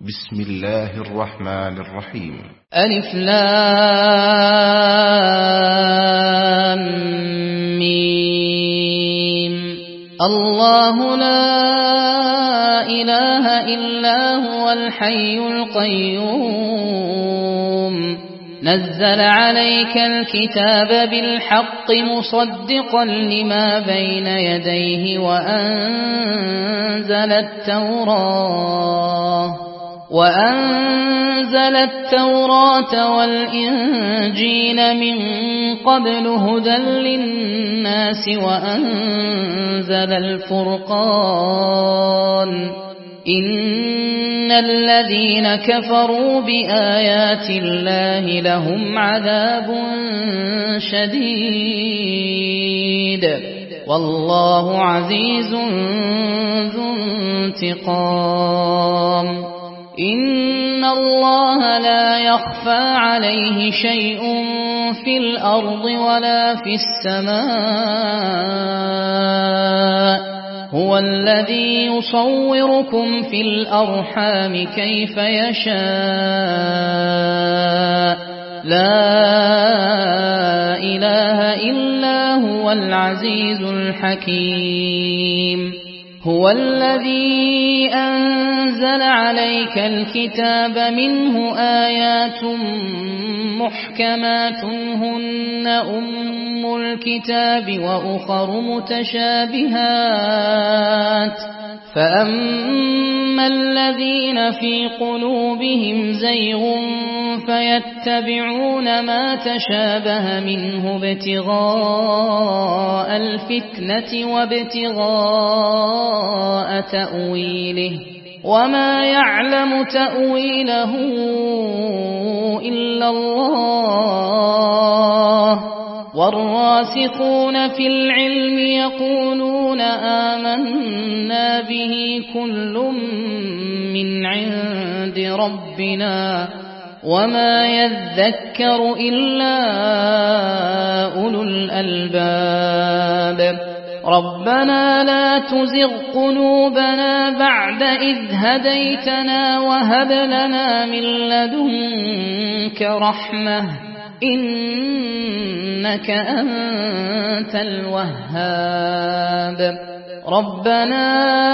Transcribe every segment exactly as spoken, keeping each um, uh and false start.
بسم الله الرحمن الرحيم. ألف لام ميم. الله لا إله إلا هو الحي القيوم نزل عليك الكتاب بالحق مصدقا لما بين يديه وأنزل التوراة وأنزل التوراة والإنجيل من قبل هدى للناس وأنزل الفرقان إن الذين كفروا بآيات الله لهم عذاب شديد والله عزيز ذو انتقام. إن الله لا يخفى عليه شيء في الأرض ولا في السماء هو الذي يصوركم في الأرحام كيف يشاء لا إله إلا هو العزيز الحكيم. هو الذي أنزل عليك الكتاب منه آيات محكمات هن أم الكتاب وأخر متشابهات فأما الذين في قلوبهم زيغ فيتبعون ما تشابه منه ابتغاء الفتنة وابتغاء تأويله وما يعلم تأويله إلا الله والراسخون في العلم يقولون آمنا به كل من عند ربنا وما يذكر إلا أولو الألباب. ربنا لا تزغ قلوبنا بعد إذ هديتنا وهب لنا من لدنك رحمة إنك أنت الوهاب. ربنا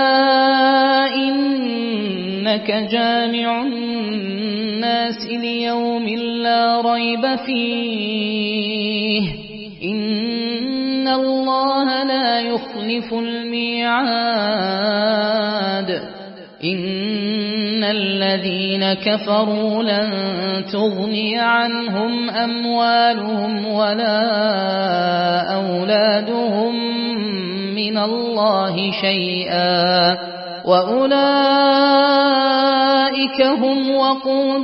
إنك جامع الناس ليوم لا ريب فيه إن الله لا يخلف الميعاد. إن الذين كفروا لن تغني عنهم أموالهم ولا أولادهم من الله شيئا وأولئك هم وقود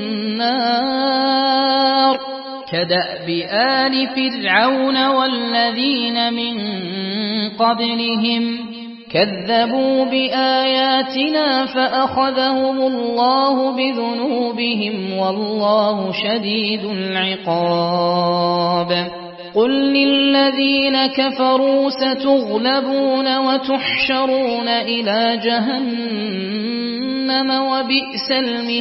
النار كدأب آل فرعون والذين من قبلهم كذبوا بآياتنا فأخذهم الله بذنوبهم والله شديد العقاب. قل للذين كفروا ستغلبون وتحشرون إلى جهنم وبئس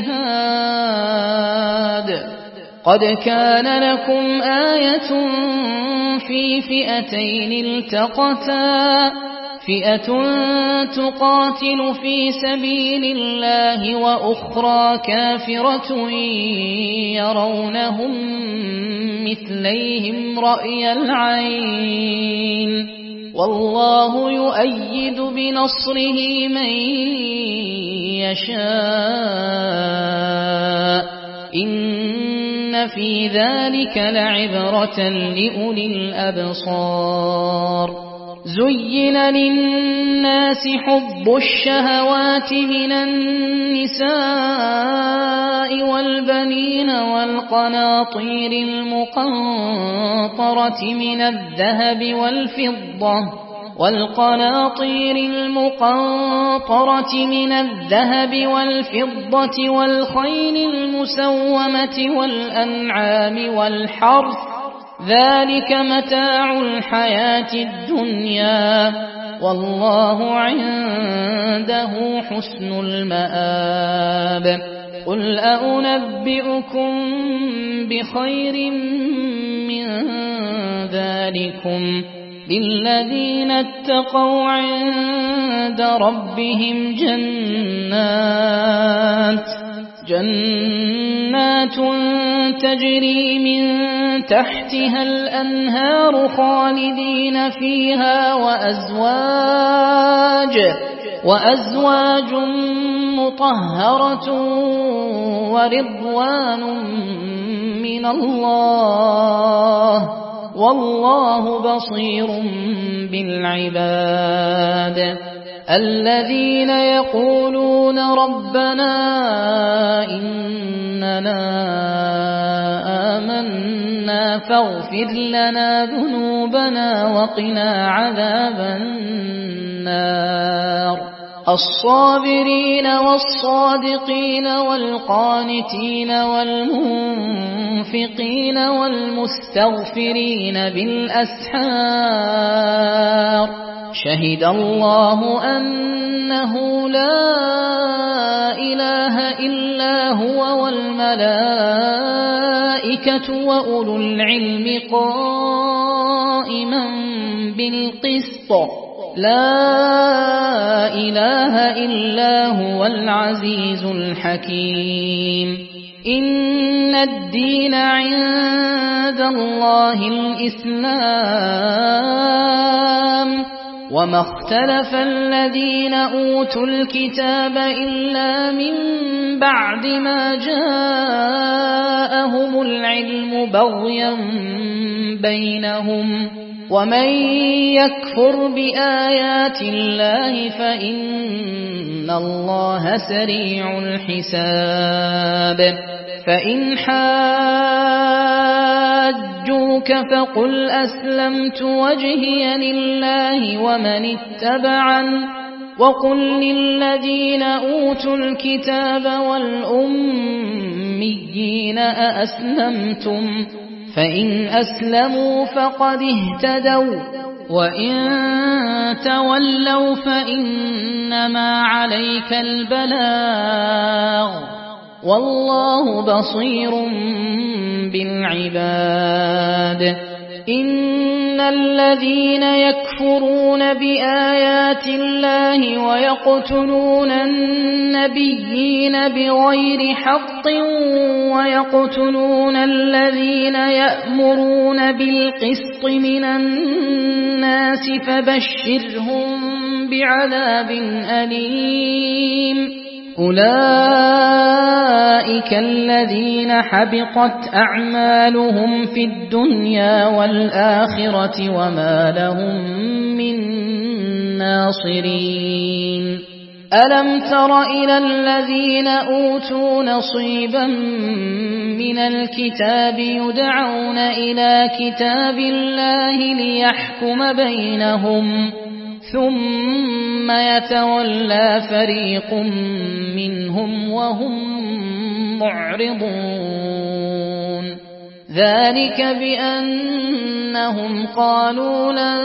المهاد. قد كان لكم آية في فئتين التقتا فئة تقاتل في سبيل الله وأخرى كافرة يرونهم مثليهم رأي العين والله يؤيد بنصره من يشاء إن في ذلك لعبرة لأولي الأبصار. زين للناس حب الشهوات من النساء والبنين والقناطير المقنطرة من الذهب والفضة والقناطير المقنطرة من الذهب والفضة والخيل المسومة والأنعام والحرث ذلك متاع الحياة الدنيا والله عنده حسن المآب قل أنبئكم بخير من ذلكم للذين اتقوا عند ربهم جنات جنات تجري من تحتها الأنهار خالدين فيها وأزواج وأزواج مطهرة ورضوان من الله والله بصير بالعباد الذين يقولون ربنا إننا آمنا فاغفر لنا ذنوبنا وقنا عذاب النار الصابرين والصادقين والقانتين والمنفقين والمستغفرين بالأسحار شهد الله أنه لا إله إلا هو والملائكة وأولو العلم قائما بالقسط لا إله إلا هو العزيز الحكيم إن الدين عند الله الإسلام وما اختلف الذين أوتوا الكتاب إلا من بعد ما جاءهم العلم بغيا بينهم ومن يكفر بآيات الله فإن الله سريع الحساب فإن حاجوك فقل أسلمت وجهي لله ومن اتبعن وقل للذين أوتوا الكتاب والأميين أأسلمتم فإن أسلموا فقد اهتدوا وإن تولوا فإنما عليك البلاغ والله بصير بالعباد إن الذين يكفرون بآيات الله ويقتلون النبيين بغير حق ويقتلون الذين يأمرون بالقسط من الناس فبشرهم بعذاب أليم أولئك الذين حبطت أعمالهم في الدنيا والآخرة وما لهم من ناصرين ألم تر إلى الذين أوتوا نصيبا من الكتاب يدعون إلى كتاب الله ليحكم بينهم ثم يتولى فريق منهم وهم معرضون ذلك بأنهم قالوا لن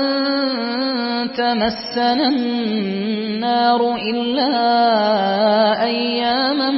تمسنا النار إلا أياما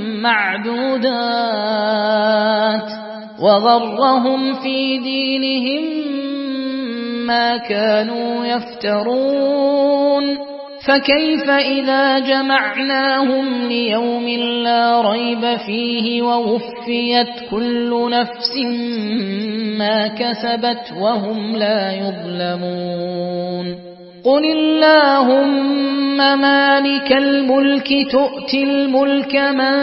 معدودات وغرهم في دينهم ما كانوا يفترون فكيف إذا جمعناهم ليوم لا ريب فيه ووفيت كل نفس ما كسبت وهم لا يظلمون قل اللهم مالك الملك تؤتي الملك من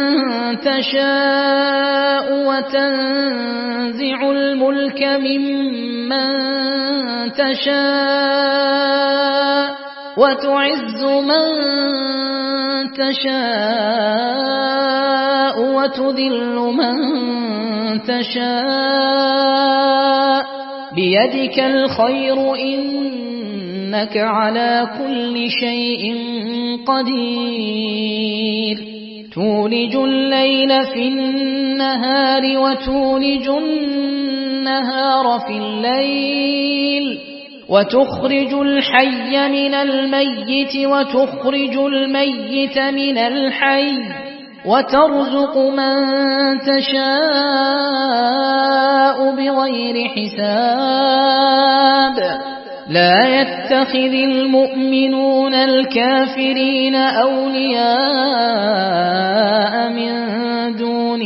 تشاء وتنزع الملك ممن تشاء وتعز من تشاء وتذل من تشاء بيدك الخير إنك على كل شيء قدير تولج الليل في النهار وتولج النهار في الليل وتخرج الحي من الميت وتخرج الميت من الحي وترزق من تشاء بغير حساب لا يتخذ المؤمنون الكافرين أولياء من دون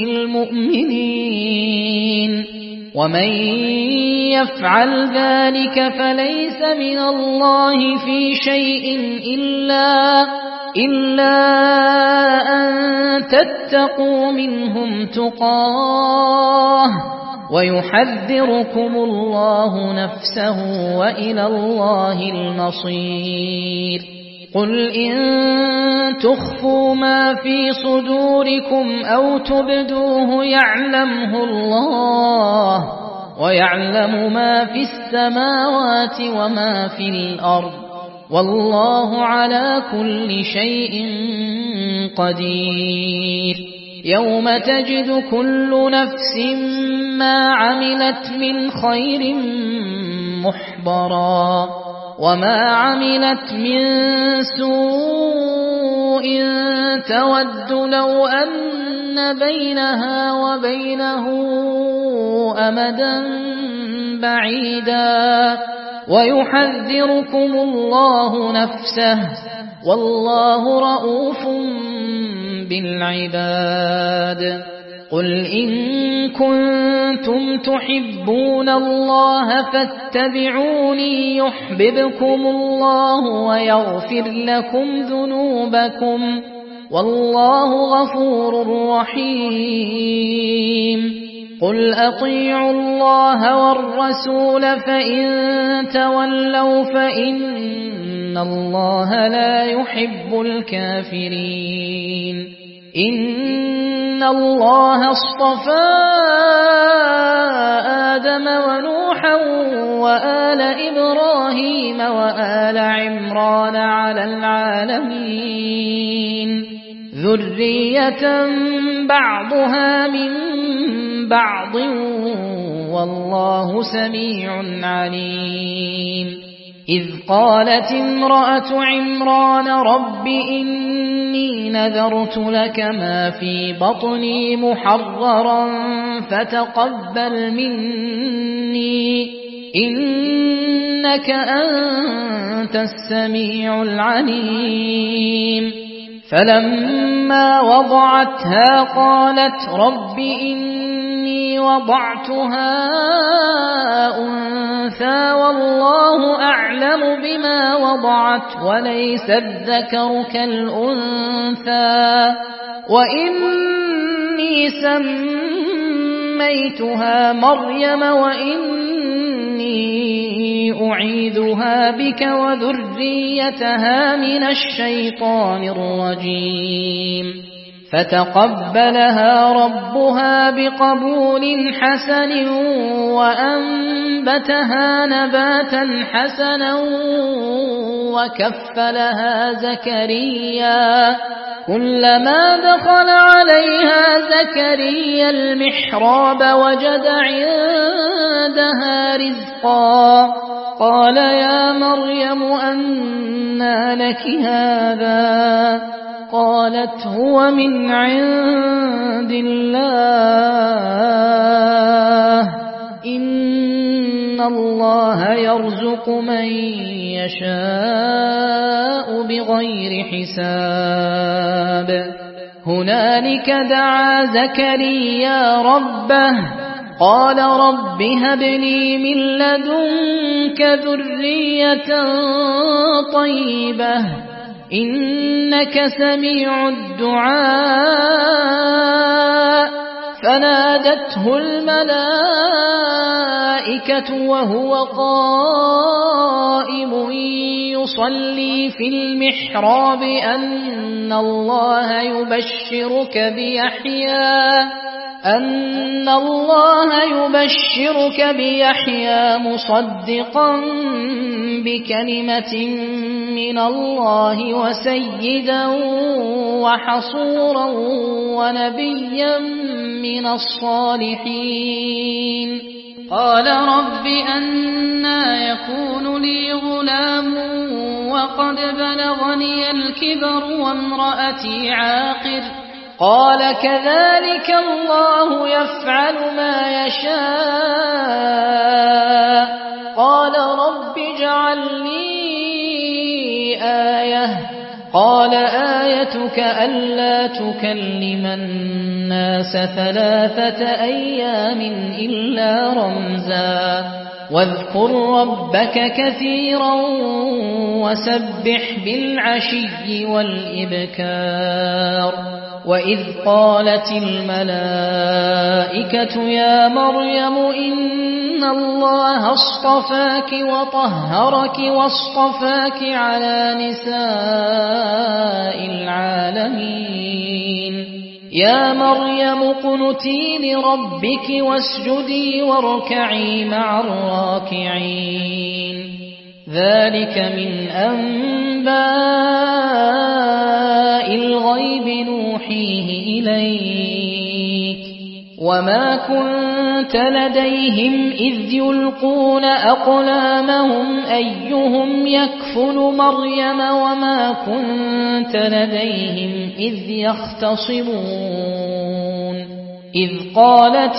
المؤمنين ومن يفعل ذلك فليس من الله في شيء إلا إلا أن تتقوا منهم تقاه ويحذركم الله نفسه وإلى الله المصير قل إن تخفوا ما في صدوركم أو تبدوه يعلمه الله ويعلم ما في السماوات وما في الأرض والله على كل شيء قدير يوم تجد كل نفس ما عملت من خير محضرا وما عملت من سوء تود لو أن بينها وبينه أمدا بعيدا ويحذركم الله نفسه والله رؤوف بالعباد قل إن كنتم تحبون الله فاتبعوني يحببكم الله ويغفر لكم ذنوبكم والله غفور رحيم قل أطيعوا الله والرسول فإن تولوا فإن الله لا يحب الكافرين إن الله اصطفى آدم ونوحا وآل إبراهيم وآل عمران على العالمين ذرية بعضها من بعض والله سميع عليم إذ قالت امرأة عمران رب إني نذرت لك ما في بطني محررا فتقبل مني إنك أنت السميع العليم فلما وضعتها قالت رب إني وضعتها أنثى والله أعلم بما وضعت وليس الذكر كالأنثى وإني سميتها مريم وإني أعيذها بك وذريتها من الشيطان الرجيم فتقبلها ربها بقبول حسن وأنبتها نباتا حسنا وكفلها زكريا كلما دخل عليها زكريا المحراب وجد عندها رزقا قال يا مريم أنى لك هذا قالت هو من عند الله إن الله يرزق من يشاء بغير حساب هنالك دعا زكريا ربه قال رب هب لي من لدنك ذرية طيبة إنك سميع الدعاء فنادته الملائكة وهو قائم يصلي في المحراب أن الله يبشرك بيحيى أن الله يبشرك بيحيى مصدقا بكلمة من الله وسيدا وحصورا ونبيا من الصالحين قال رب أنى يكون لي غلام وقد بلغني الكبر وامرأتي عاقر قال كذلك الله يفعل ما يشاء قال رب اجعل لي آية قال آيتك ألا تكلم الناس ثلاثة أيام إلا رمزا واذكر ربك كثيرا وسبح بالعشي والإبكار وإذ قالت الملائكة يا مريم إن الله اصطفاك وطهرك واصطفاك على نساء العالمين يا مريم اقنتي لربك واسجدي واركعي مع الراكعين ذلك من أنباء الغيب نوحيه إليك وما كنت لديهم إذ يلقون أقلامهم أيهم يكفل مريم وما كنت لديهم إذ يختصمون إذ قالت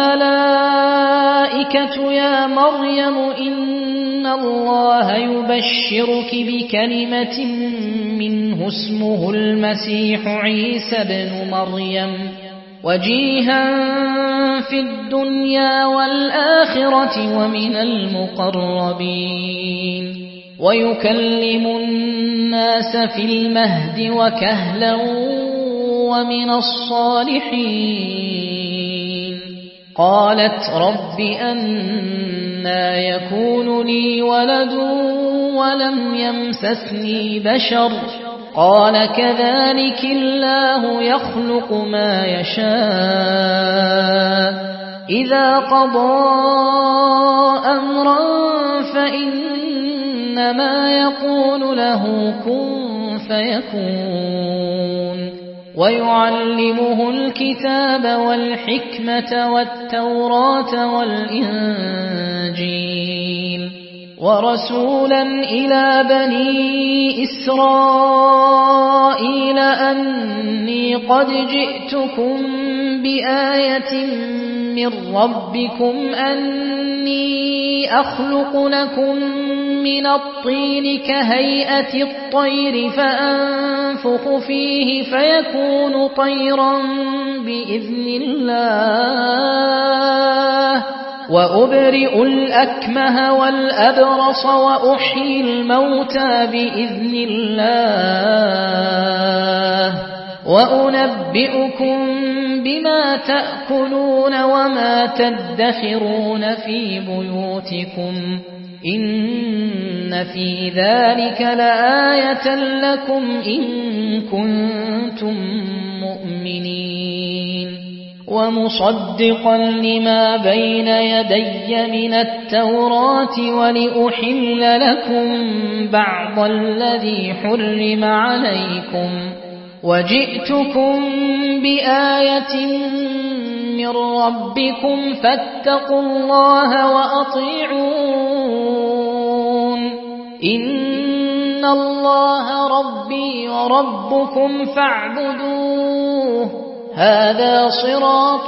الملائكة يا مريم إن الله يبشرك بكلمة منه اسمه المسيح عيسى ابن مريم وجيها في الدنيا والآخرة ومن المقربين ويكلم الناس في المهد وكهلا ومن الصالحين قالت رب أنى يكون لي ولد ولم يمسسني بشر قال كذلك الله يخلق ما يشاء إذا قضى أمرا فإنما يقول له كن فيكون ويعلمه الكتاب والحكمة والتوراة والإنجيل ورسولا إلى بني إسرائيل أني قد جئتكم بآية من ربكم أني أخلق لكم من الطين كهيئة الطير فأنفخ فيه فيكون طيرا بإذن الله وأبرئ الأكمه والأبرص وأحيي الموتى بإذن الله وأنبئكم بما تأكلون وما تدخرون في بيوتكم إن في ذلك لآية لكم إن كنتم مؤمنين ومصدقا لما بين يدي من التوراة ولأحل لكم بعض الذي حرم عليكم وجئتكم بآية من ربكم فاتقوا الله وأطيعون إن الله ربي وربكم فاعبدوه هذا صراط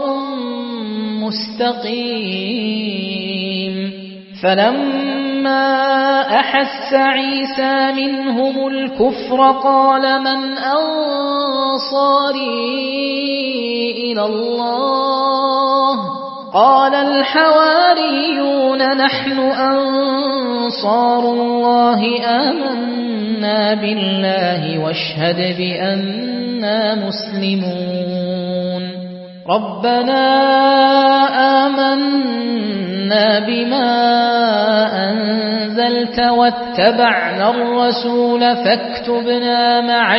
مستقيم فلما أحس عيسى منهم الكفر قال من أنصاري إلى الله قال الحواريون نحن أنصار الله آمنا بالله واشهد بأننا مسلمون ربنا آمنا بما أنزلت واتبعنا الرسول فاكتبنا مع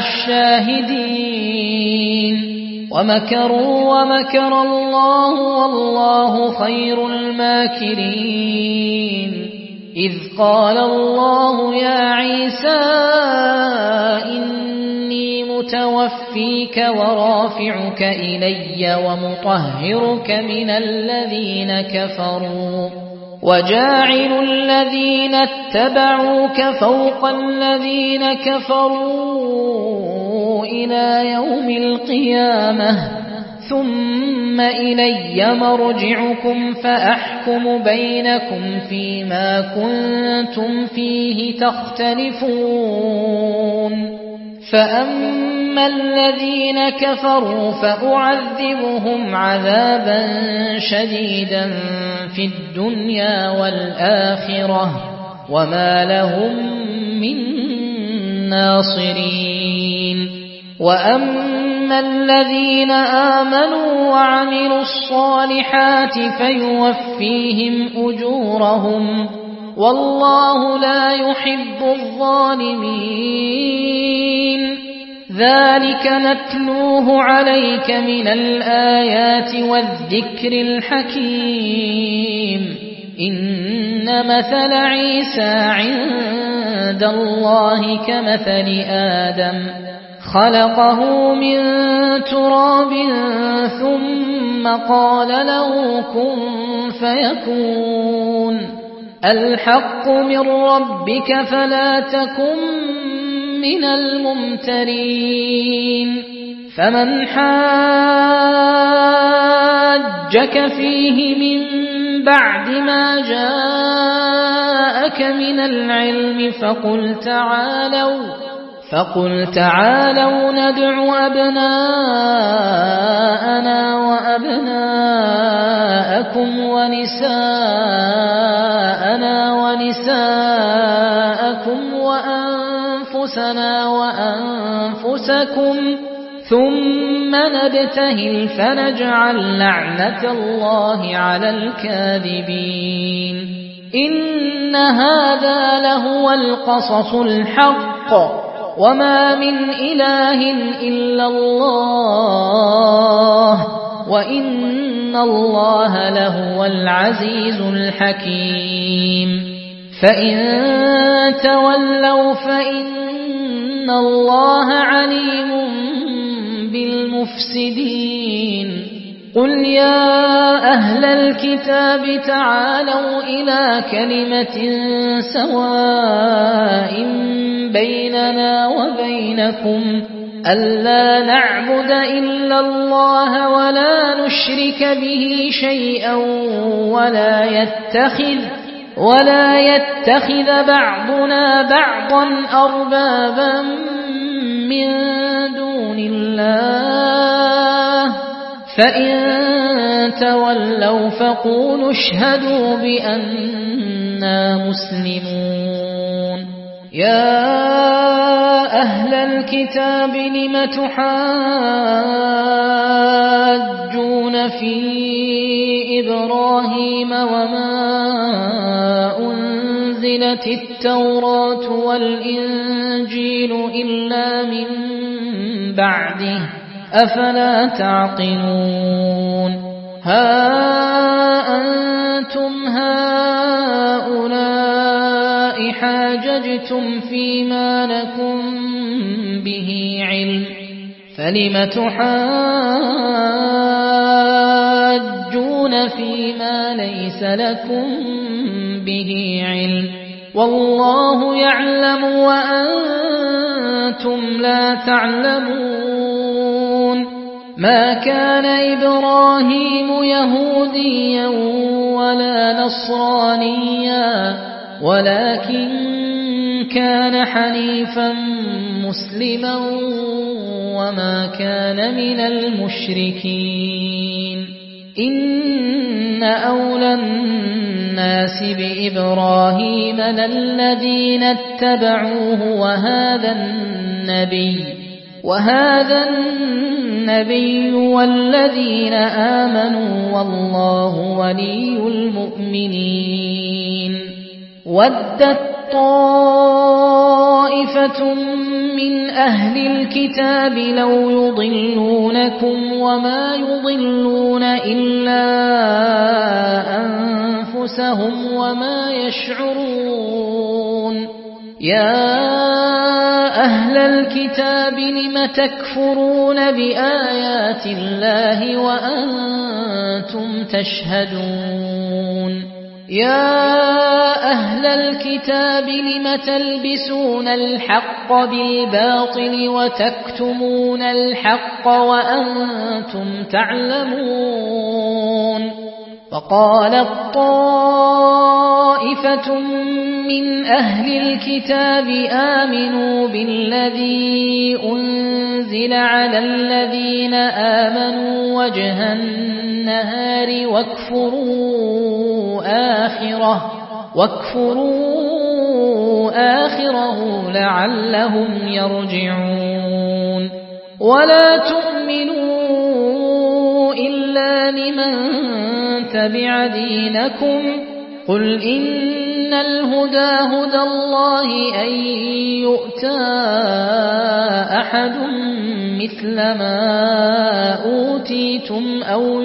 الشاهدين ومكروا ومكر الله والله خير الماكرين إذ قال الله يا عيسى إني متوفيك ورافعك إلي ومطهرك من الذين كفروا وجاعل الذين اتبعوك فوق الذين كفروا إلى يوم القيامة ثم إلي مرجعكم فأحكم بينكم فيما كنتم فيه تختلفون فأما الذين كفروا فأعذبهم عذابا شديدا في الدنيا والآخرة وما لهم من ناصرين وأما الذين آمنوا وعملوا الصالحات فيوفيهم أجورهم والله لا يحب الظالمين ذلك نتلوه عليك من الآيات والذكر الحكيم إن مثل عيسى عند الله كمثل آدم خلقه من تراب ثم قال له كن فيكون الحق من ربك فلا تكن من الممترين فمن حاجك فيه من بعد ما جاءك من العلم فقل تعالوا فقل تعالوا ندع أبناءنا وأبناءكم ونساءنا ونساءكم وأنفسنا وأنفسكم ثم نبتهل فنجعل لعنة الله على الكاذبين إن هذا لهو القصص الحق وما من إله إلا الله وإن الله لهو العزيز الحكيم فإن تولوا فإن الله عليم بالمفسدين قل يا أهل الكتاب تعالوا إلى كلمة سواء بيننا وبينكم ألا نعبد إلا الله ولا نشرك به شيئا ولا يتخذ ولا يتخذ بعضنا بعضا أربابا من دون الله فإن تولوا فقولوا اشهدوا بأننا مسلمون يا أهل الكتاب لم تحاجون في إبراهيم وما أنزلت التوراة والإنجيل إلا من بعده أفلا تعقلون ها أنتم هؤلاء حاججتم فيما لكم به علم فلم تحاجون فيما ليس لكم به علم والله يعلم وأنتم لا تعلمون ما كان إبراهيم يهوديا ولا نصرانيا ولكن كان حنيفا مسلما وما كان من المشركين إن أولى الناس بإبراهيم للذين اتبعوه وهذا النبي وهذا النبي والذين آمنوا والله ولي المؤمنين ودت طائفة من أهل الكتاب لو يضلونكم وما يضلون إلا أنفسهم وما يشعرون يا أهل الكتاب لم تكفرون بآيات الله وأنتم تشهدون يا أهل الكتاب لم تلبسون الحق بالباطل وتكتمون الحق وأنتم تعلمون فقالت طائفة من أهل الكتاب آمنوا بالذي أنزل على الذين آمنوا وجه النهار واكفروا آخره واكفروا آخره لعلهم يرجعون ولا تؤمنوا إلا لمن تبع دينكم قل إن الهدى هدى الله أن يؤتى أحد مثل ما أوتيتم أو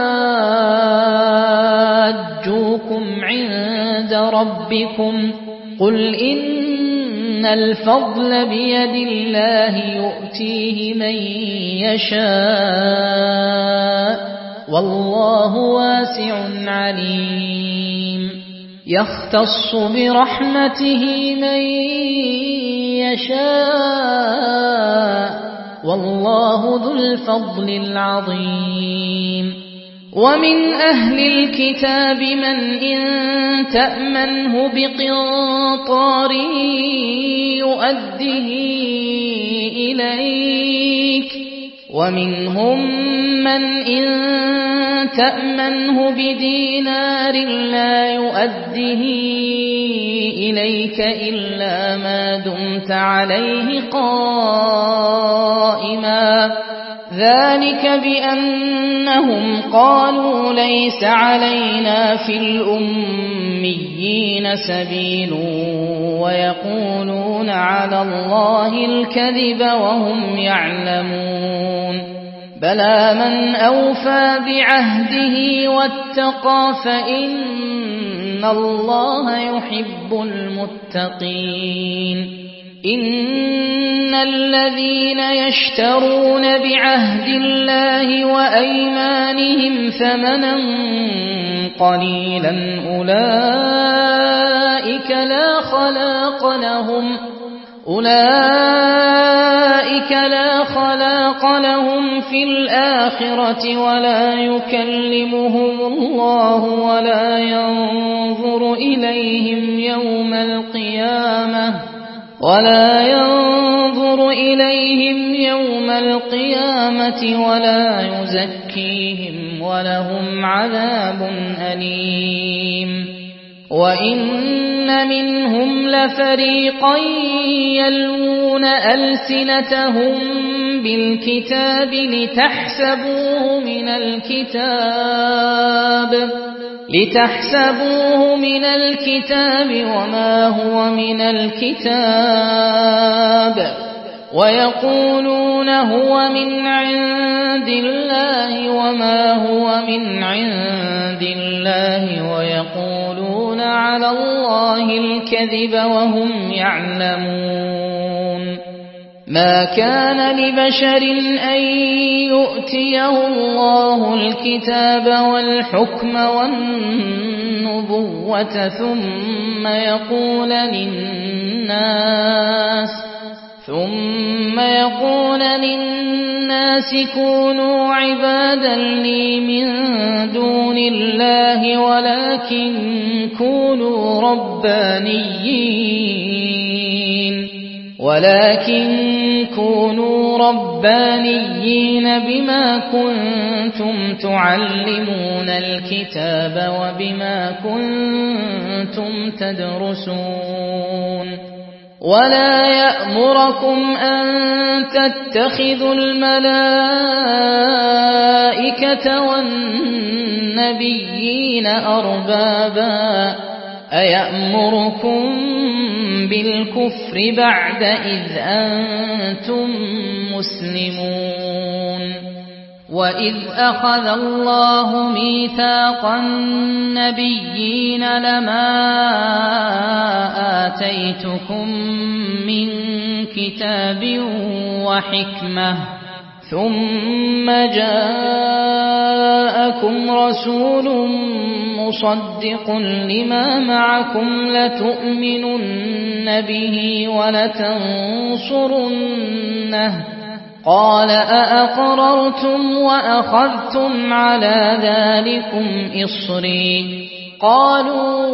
يحاجوكم عند ربكم قل إن الفضل بيد الله يؤتيه من يشاء والله واسع عليم يختص برحمته من يشاء والله ذو الفضل العظيم ومن أهل الكتاب من إن تأمنه بقنطار يؤده إليك ومنهم من إن تأمنه بدينار لا يؤده إليك إلا ما دمت عليه قائما ذلك بأنهم قالوا ليس علينا في الأميين سبيل ويقولون على الله الكذب وهم يعلمون بلى من أوفى بعهده واتقى فإن الله يحب المتقين إن الذين يشترون بعهد الله وأيمانهم ثمنا قليلا أولئك لا خلاق لهم أولئك لا خلاق لهم في الآخرة ولا يكلمهم الله ولا ينظر إليهم يوم القيامة ولا ينظر إليهم يوم القيامة ولا يزكيهم ولهم عذاب أليم وإن منهم لفريقا يلوون ألسنتهم بالكتاب لتحسبوه من الكتاب لتحسبوه من الكتاب وما هو من الكتاب ويقولون هو من عند الله وما هو من عند الله ويقولون على الله الكذب وهم يعلمون ما كان لبشر أن يؤتيه الله الكتاب والحكم والنبوة ثم يقول للناس ثم يقول للناس كونوا عبادا لي من دون الله ولكن كونوا ربانيين ولكن كونوا ربانيين بما كنتم تعلمون الكتاب وبما كنتم تدرسون ولا يأمركم أن تتخذوا الملائكة والنبيين أربابا أيأمركم بالكفر بعد إذ أنتم مسلمون وإذ أخذ الله ميثاق النبيين لما آتيتكم من كتاب وحكمة ثم جاءكم رسول مصدق لما معكم لتؤمنن به ولتنصرنه قال أأقررتم وأخذتم على ذلكم إصري قالوا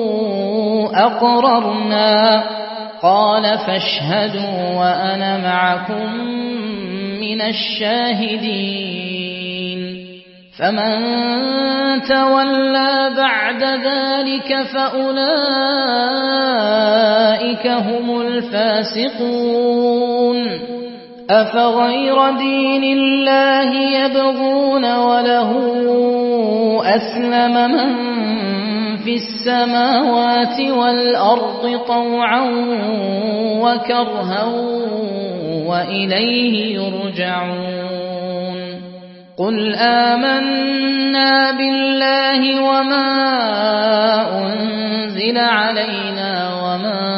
أقررنا قال فاشهدوا وأنا معكم من الشاهدين فمن تولى بعد ذلك فأولئك هم الفاسقون أفغير دين الله يبغون وله أسلم من في السماوات والأرض طوعا وكرها وإليه يرجعون قل آمنا بالله وما أنزل علينا وما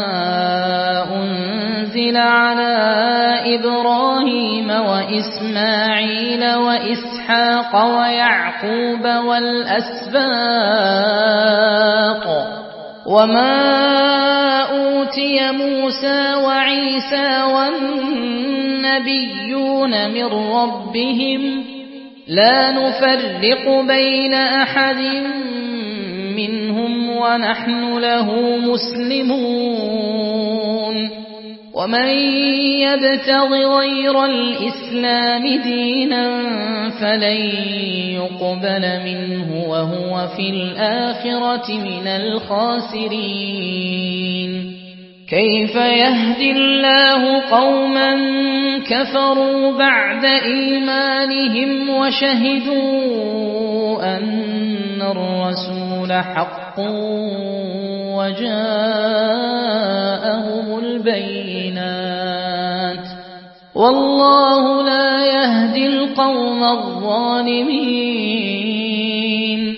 أنزل على إبراهيم وإسماعيل وإسحاق ويعقوب والأسباط وما أوتي موسى وعيسى والنبيون من ربهم لا نفرق بين أحد منهم ونحن له مسلمون ومن يبتغ غير الإسلام دينا فلن يقبل منه وهو في الآخرة من الخاسرين كيف يهدي الله قوما كفروا بعد إيمانهم وشهدوا أن الرسول حق وجاءهم البينات والله لا يهدي القوم الظالمين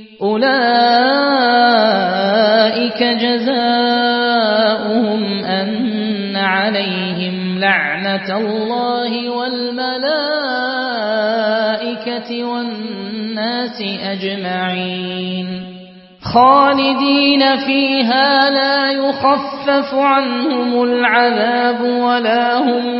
أولئك جزاؤهم أن عليهم لعنة الله والملائكة والناس أجمعين خالدين فيها لا يخفف عنهم العذاب ولا هم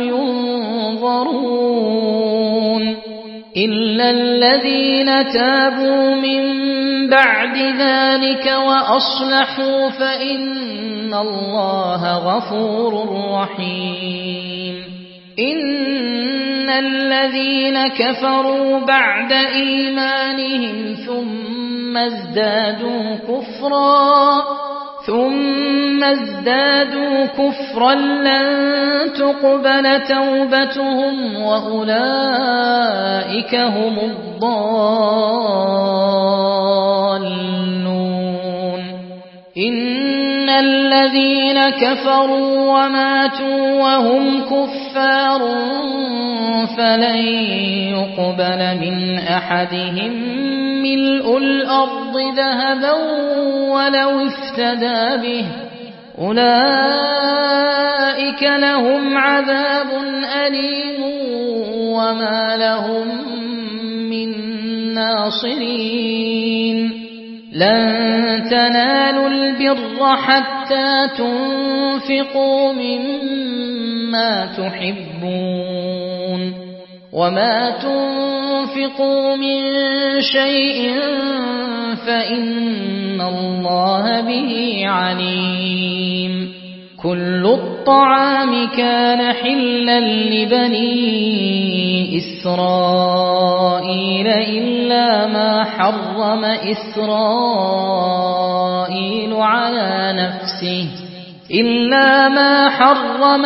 ينظرون إلا الذين تابوا من بعد ذلك وأصلحوا فإن الله غفور رحيم إن الذين كفروا بعد إيمانهم ثم ازدادوا كفرا ثم ازدادوا كفرا لن تقبل توبتهم وأولئك هم الضالون إن الذين كفروا وماتوا وهم كفار فلن يقبل من أحدهم ملء الأرض ذهبا ولو افتدى به أولئك لهم عذاب أليم وما لهم من ناصرين لن تنالوا البر حتى تنفقوا مما تحبون وما تنفقوا من شيء فإن الله به عليم كل الطعام كان حلا لبني إسرائيل إلا ما حرم إسرائيل على نفسه إلا ما حرم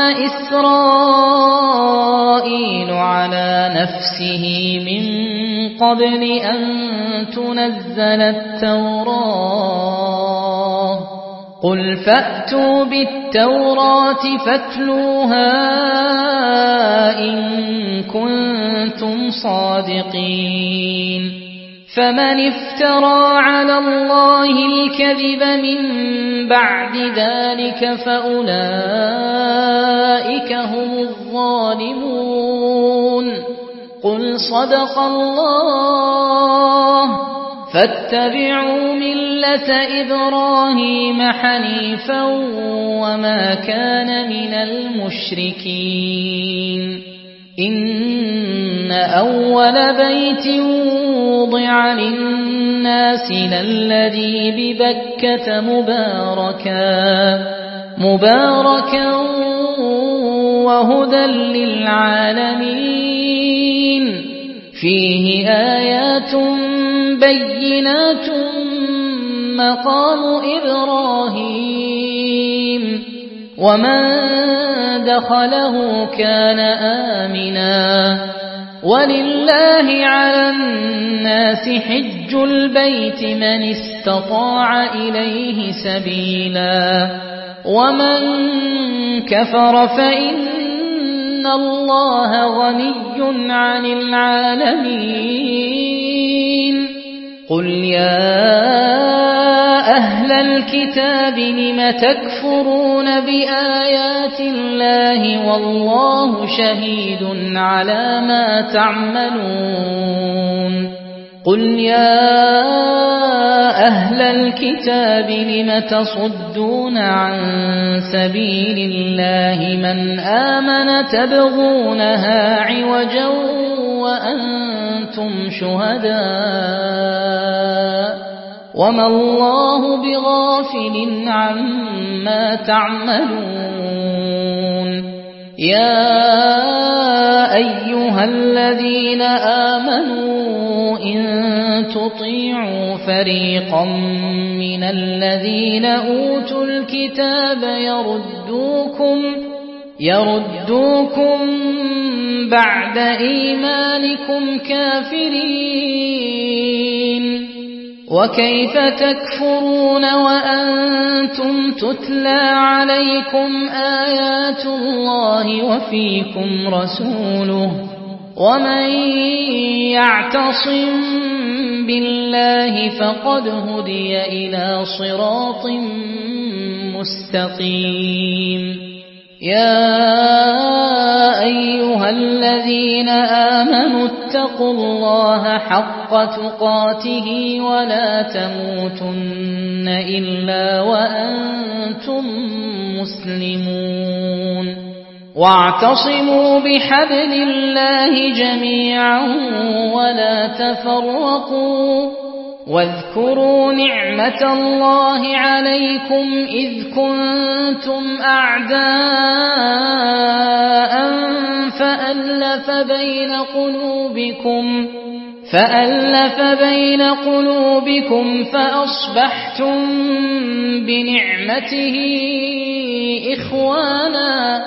إسرائيل على نفسه من قبل أن تنزل التوراة قل فأتوا بالتوراة فاتلوها إن كنتم صادقين فمن افترى على الله الكذب من بعد ذلك فأولئك هم الظالمون قل صدق الله فاتبعوا ملة إبراهيم حنيفا وما كان من المشركين إن أول بيت وضع للناس للذي ببكة مباركا مباركا وهدى للعالمين فيه آيات بينات مقام إبراهيم ومن دخله كان آمنا ولله على الناس حج البيت من استطاع إليه سبيلا ومن كفر فإن الله غني عن العالمين قل يا أهل الكتاب لم تكفرون بآيات الله والله شهيد على ما تعملون قل يا أهل الكتاب لم تصدون عن سبيل الله من آمن تبغونها عوجا وأنتم شهداء وما الله بغافل عما تعملون يا أيها الذين آمنوا إن تطيعوا فريقا من الذين أوتوا الكتاب يردوكم يردوكم بعد إيمانكم كافرين وكيف تكفرون وأنتم تتلى عليكم آيات الله وفيكم رسوله ومن يعتصم بالله فقد هدي إلى صراط مستقيم يا أيها الذين آمنوا اتقوا الله حق تقاته ولا تموتن إلا وأنتم مسلمون واعتصموا بحبل الله جميعا ولا تفرقوا واذكروا نعمة الله عليكم إذ كنتم أعداء فألف بين قلوبكم فألف بين قلوبكم فأصبحتم بنعمته إخوانا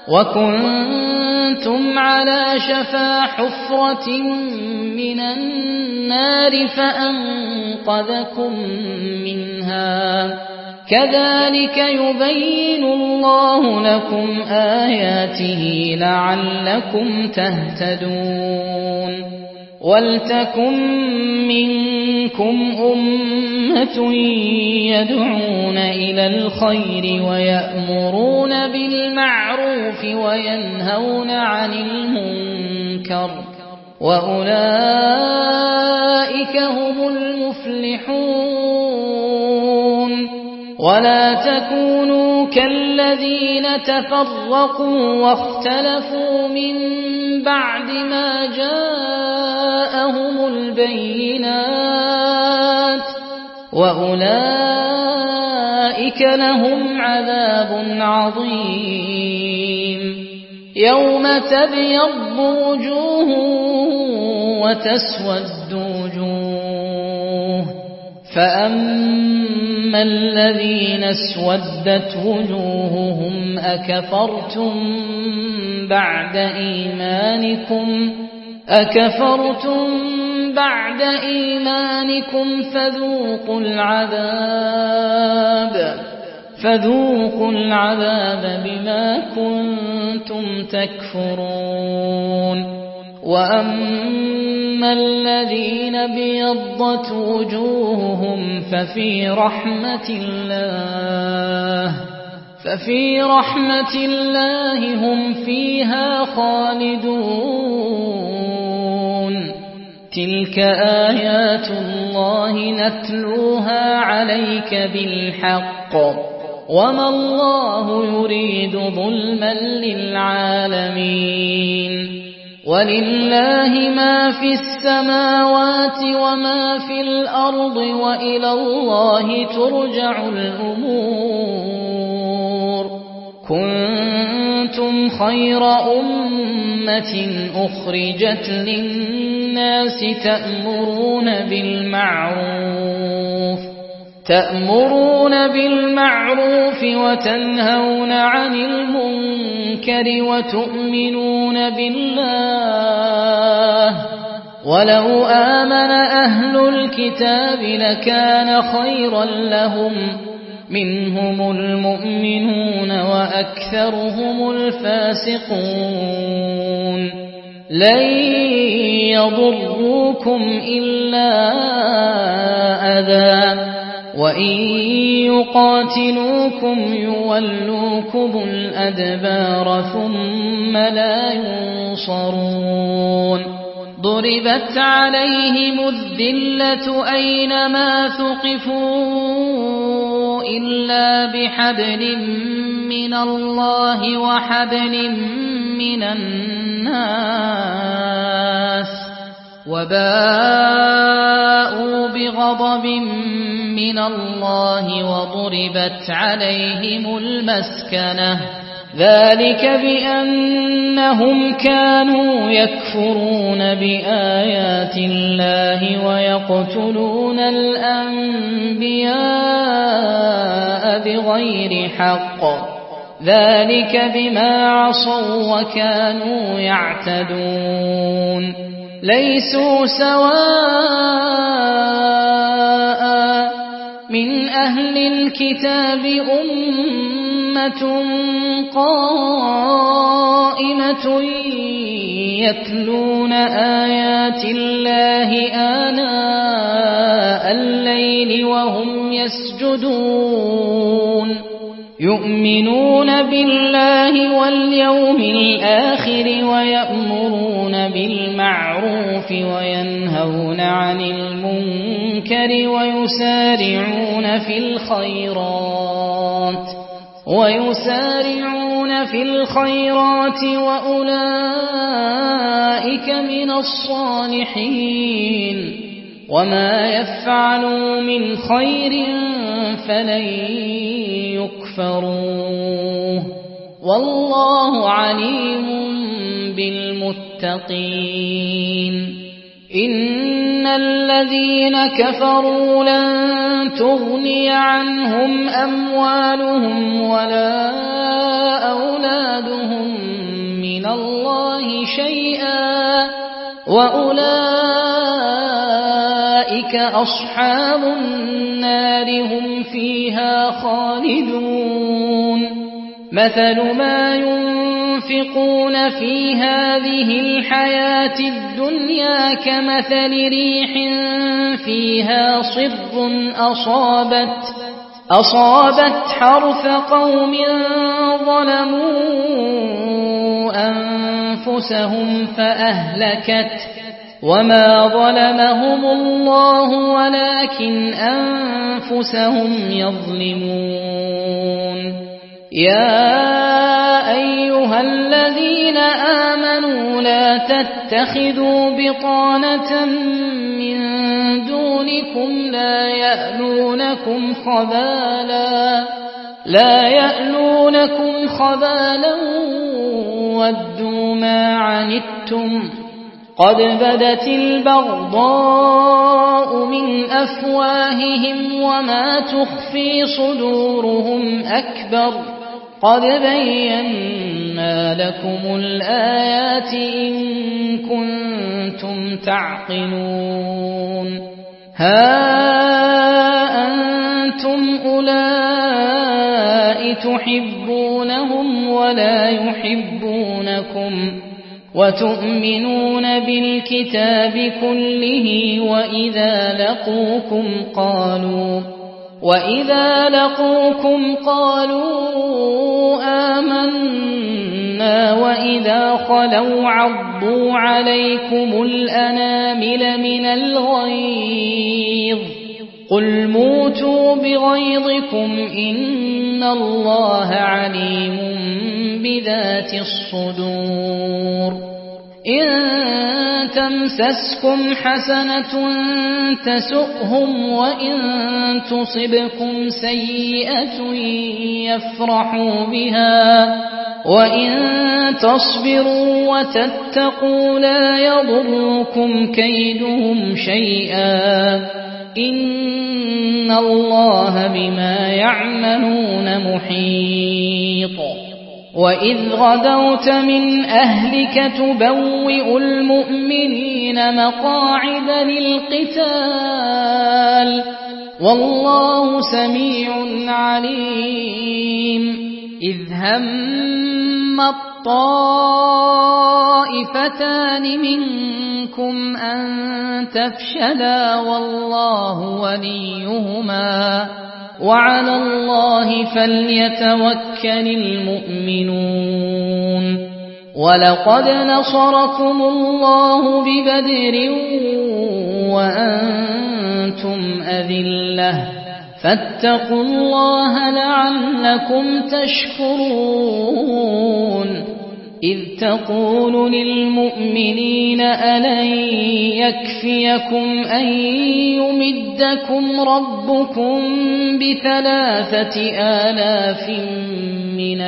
وكنتم على شفا حفرة من النار فأنقذكم منها كذلك يبين الله لكم آياته لعلكم تهتدون ولتكن منكم أمة يدعون إلى الخير ويأمرون بالمعروف وينهون عن المنكر وأولئك هم المفلحون ولا تكونوا كالذين تفرقوا واختلفوا من بعد ما جاءهم البينات وأولئك لهم عذاب عظيم يوم تبيض وجوه وتسود وجوه فأما الذين اسودت وجوههم أكفرتم بعد إيمانكم أكفرتم بعد إيمانكم فذوقوا العذاب فذوقوا العذاب بما كنتم تكفرون وأما الذين ابيضت وجوههم ففي رحمة الله ففي رحمة الله هم فيها خالدون تلك آيات الله نتلوها عليك بالحق وما الله يريد ظلما للعالمين ولله ما في السماوات وما في الأرض وإلى الله ترجع الأمور كنتم خير أمة أخرجت للناس تأمرون بالمعروف تأمرون بالمعروف وتنهون عن المنكر وتؤمنون بالله ولو آمن أهل الكتاب لكان خيرا لهم منهم المؤمنون وأكثرهم الفاسقون لن يضروكم إلا أذى وإن يقاتلوكم يولوكم الأدبار ثم لا ينصرون ضربت عليهم الذلة أينما ثقفوا إلا بحبل من الله وحبل من الناس وباءوا بغضب من الله وضربت عليهم المسكنة ذلك بأنهم كانوا يكفرون بآيات الله ويقتلون الأنبياء بغير حق ذلك بما عصوا وكانوا يعتدون ليسوا سواء من أهل الكتاب أمة قائمة يتلون آيات الله آناء الليل وهم يسجدون يؤمنون بالله واليوم الآخر ويأمرون بالمعروف وينهون عن المنكر ويسارعون في الخيرات ويسارعون في الخيرات وأولئك من الصالحين وما يفعلوا من خير فلن يكفروه والله عليم بالمتقين إن الذين كفروا لن تغني عنهم أموالهم ولا أولادهم من الله شيئا وأولئك أصحاب النار هم فيها خالدون مثل ما ينفقون في هذه الحياة الدنيا كمثل ريح فيها صر أصابت أصابت حرث قوم ظلموا أنفسهم فأهلكت وما ظلمهم الله ولكن أنفسهم يظلمون يا أيها الذين آمنوا لا تتخذوا بطانة من دونكم لا يألونكم خبالا لا يألونكم خبالا ودوا ما عنتم قد بدت البغضاء من أفواههم وما تخفي صدورهم أكبر قد بينا لكم الآيات إن كنتم تعقلون ها أنتم أولئك تحبونهم ولا يحبونكم وتؤمنون بالكتاب كله وإذا لقوكم قالوا وإذا لقوكم قالوا آمنا وإذا خلوا عضوا عليكم الأنامل من الغيظ قل موتوا بغيظكم إن الله عليم بذات الصدور إن تمسسكم حسنة تسؤهم وإن تصبكم سيئة يفرحوا بها وإن تصبروا وتتقوا لا يضركم كيدهم شيئا إن الله بما يعملون محيط وإذ غدوت من أهلك تبوئ المؤمنين مقاعد للقتال والله سميع عليم إذ هم الطائفتان منكم أن تفشلا والله وليهما وعلى الله فليتوكل المؤمنون ولقد نصركم الله ببدر وأنتم أذلة فاتقوا الله لعلكم تشكرون إذ تقول للمؤمنين ألن يكفيكم أن يمدكم ربكم بثلاثة آلاف من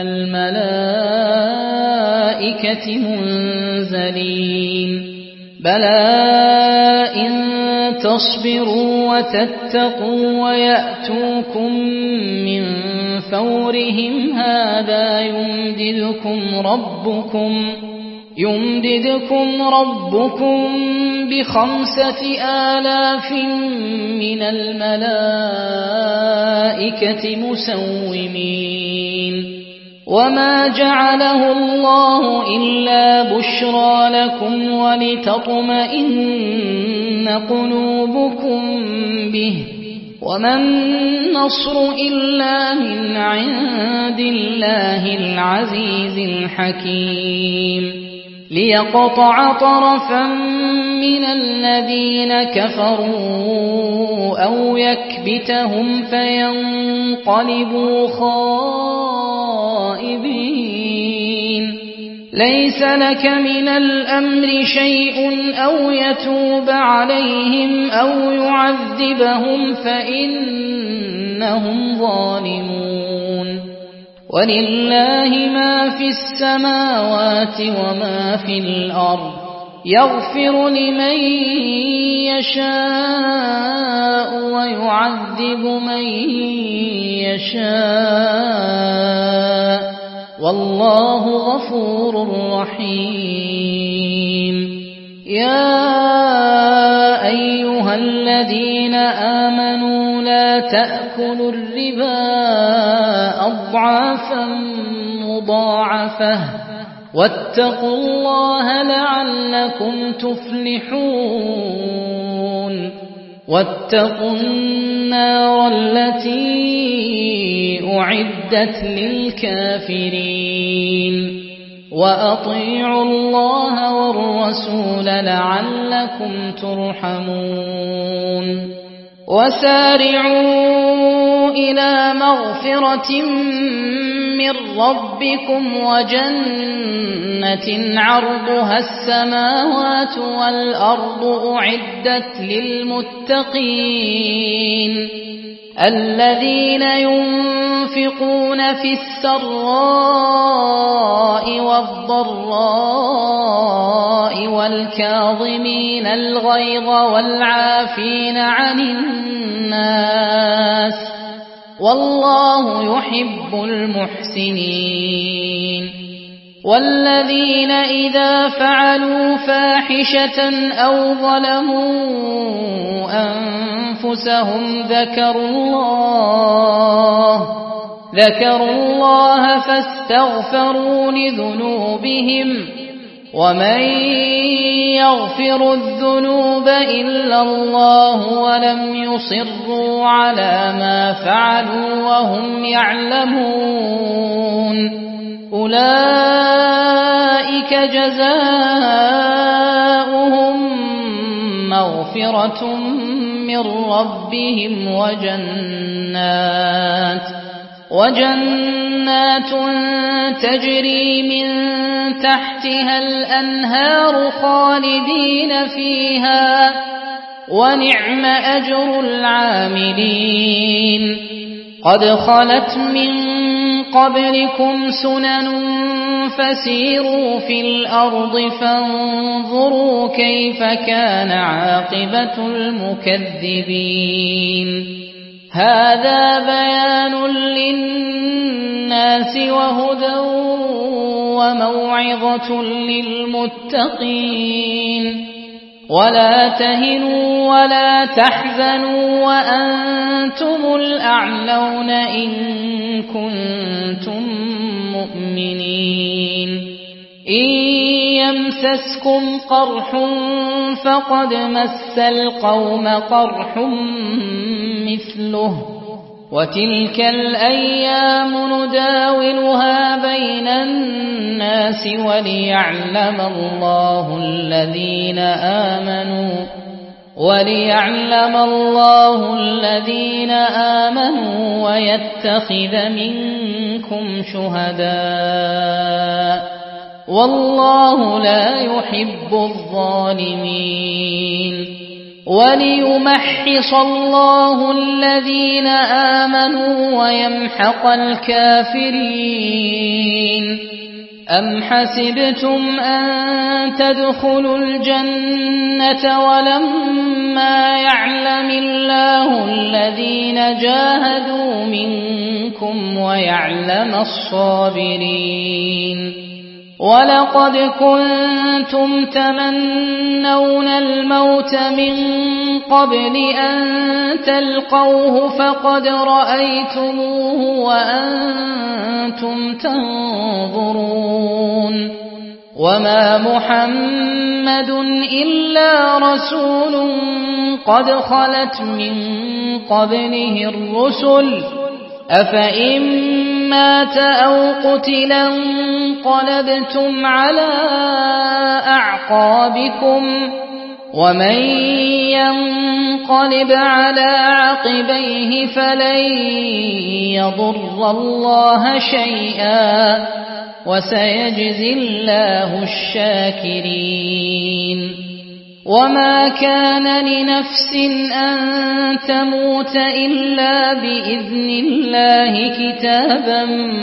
الملائكة منزلين بلى إن تصبروا وتتقوا ويأتوكم من فورهم هذا يمددكم ربكم يمددكم ربكم بخمسة آلاف من الملائكة مسومين وما جعله الله إلا بشرى لكم ولتطمئن قلوبكم به وما النصر إلا من عند الله العزيز الحكيم ليقطع طرفا من الذين كفروا أو يكبتهم فينقلبوا خائبين ليس لك من الأمر شيء أو يتوب عليهم أو يعذبهم فإنهم ظالمون ولله ما في السماوات وما في الأرض يغفر لمن يشاء ويعذب من يشاء والله غفور رحيم يا أيها الذين آمنوا لا تأكلوا الربا أضعافا مضاعفة واتقوا الله لعلكم تفلحون واتقوا النار التي أعدت للكافرين وأطيعوا الله والرسول لعلكم ترحمون وسارعوا إلى مغفرة من ربكم وجنة عرضها السماوات والأرض أعدت للمتقين الذين ينفقون في السراء والضراء والكاظمين الغيظ والعافين عن الناس والله يحب المحسنين والذين إذا فعلوا فاحشة أو ظلموا أنفسهم ذكروا الله ذكروا الله فاستغفروا لذنوبهم ومن يغفر الذنوب إلا الله ولم يصروا على ما فعلوا وهم يعلمون أولئك جزاؤهم مغفرة من ربهم وجنات وجنات تجري من تحتها الأنهار خالدين فيها ونعم أجر العاملين قد خلت من قبلكم سنن فسيروا في الأرض فانظروا كيف كان عاقبة المكذبين هذا بيان للناس وهدى وموعظة للمتقين ولا تهنوا ولا تحزنوا وأنتم الأعلون إن كنتم مؤمنين إن يمسسكم قرح فقد مس القوم قرح مثله وتلك الأيام نداولها بين الناس وليعلم الله الذين آمنوا وليعلم الله الذين آمنوا ويتخذ منكم شهداء والله لا يحب الظالمين وليمحص الله الذين آمنوا ويمحق الكافرين أم حسبتم أن تدخلوا الجنة ولما يعلم الله الذين جاهدوا منكم ويعلم الصابرين ولقد كنتم تمنون الموت من قبل أن تلقوه فقد رأيتموه وأنتم تنظرون وما محمد إلا رسول قد خلت من قبله الرسل أفإن مات أو قتلا انقلبتم على أعقابكم ومن ينقلب على عقبيه فلن يضر الله شيئا وسيجزي الله الشاكرين وما كان لنفس أن تموت إلا بإذن الله كتابا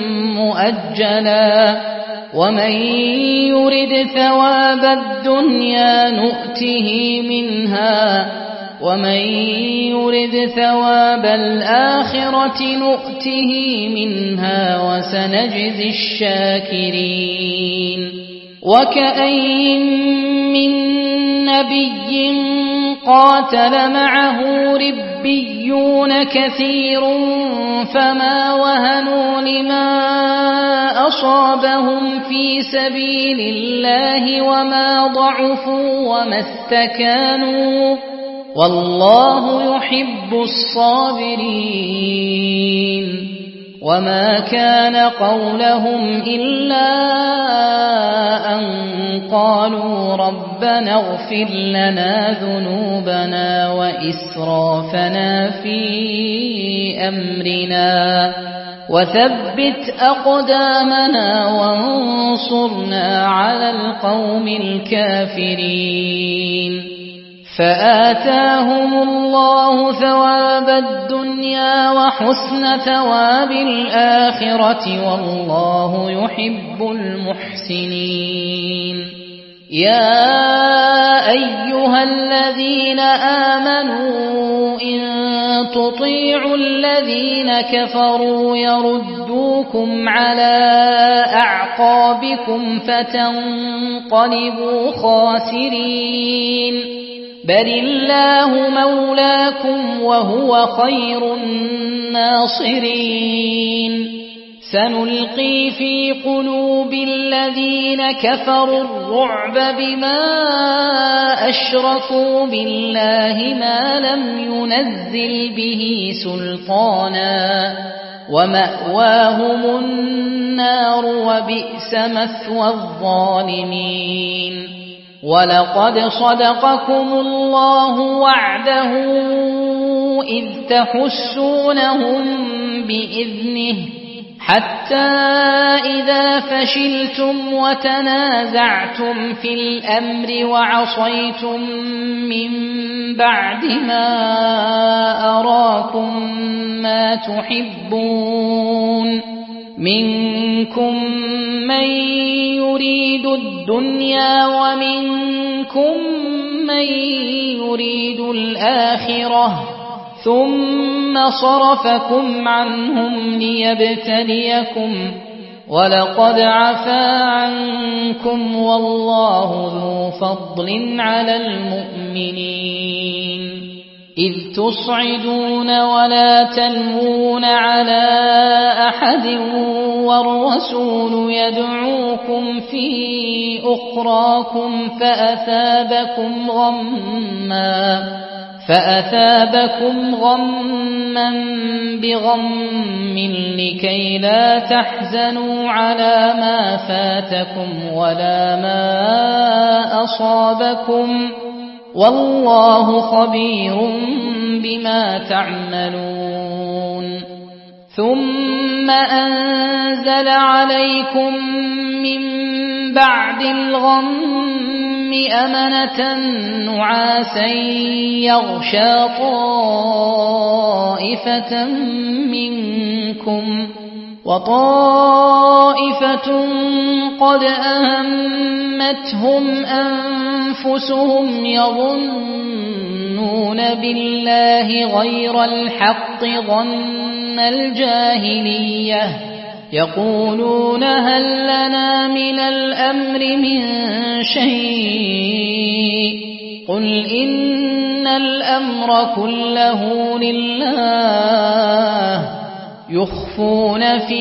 مؤجلا ومن يرد ثواب الدنيا نؤته منها ومن يرد ثواب الآخرة نؤته منها وسنجزي الشاكرين وكأين من نبي قاتل معه ربيون كثير فما وهنوا لما أصابهم في سبيل الله وما ضعفوا وما استكانوا والله يحب الصابرين وما كان قولهم إلا أن قالوا ربنا اغفر لنا ذنوبنا وإسرافنا في أمرنا وثبت أقدامنا وانصرنا على القوم الكافرين فآتاهم الله ثواب الدنيا وحسن ثواب الآخرة والله يحب المحسنين يا أيها الذين آمنوا إن تطيعوا الذين كفروا يردوكم على أعقابكم فتنقلبوا خاسرين بل الله مولاكم وهو خير الناصرين سنلقي في قلوب الذين كفروا الرعب بما أشركوا بالله ما لم ينزل به سلطانا ومأواهم النار وبئس مثوى الظالمين ولقد صدقكم الله وعده إذ تحسونهم بإذنه حتى إذا فشلتم وتنازعتم في الأمر وعصيتم من بعد ما أراكم ما تحبون منكم من يريد الدنيا ومنكم من يريد الآخرة ثم صرفكم عنهم ليبتليكم ولقد عفا عنكم والله ذو فضل على المؤمنين إذ تصعدون ولا تلوون على أحد والرسول يدعوكم في أخراكم فأثابكم غمّا فأثابكم غما بغم لكي لا تحزنوا على ما فاتكم ولا ما أصابكم والله خبير بما تعملون ثم أنزل عليكم من بعد الغم أمنة نعاسا يغشى طائفة منكم وطائفة قد أهمتهم أنفسهم يظنون بالله غير الحق ظن الجاهلية يقولون هل لنا من الأمر من شيء قل إن الأمر كله لله يخفون في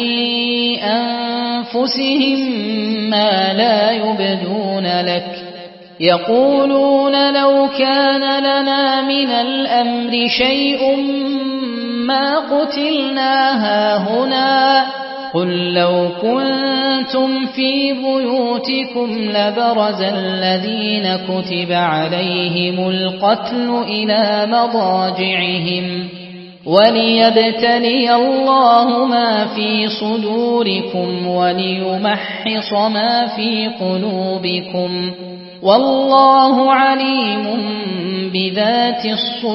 أنفسهم ما لا يبدون لك يقولون لو كان لنا من الأمر شيء ما قتلنا هاهنا قل لو كنتم في بيوتكم لبرز الذين كتب عليهم القتل إلى مضاجعهم وليبتلي الله ما في صدوركم وليمحص ما في قلوبكم والله عليم بذات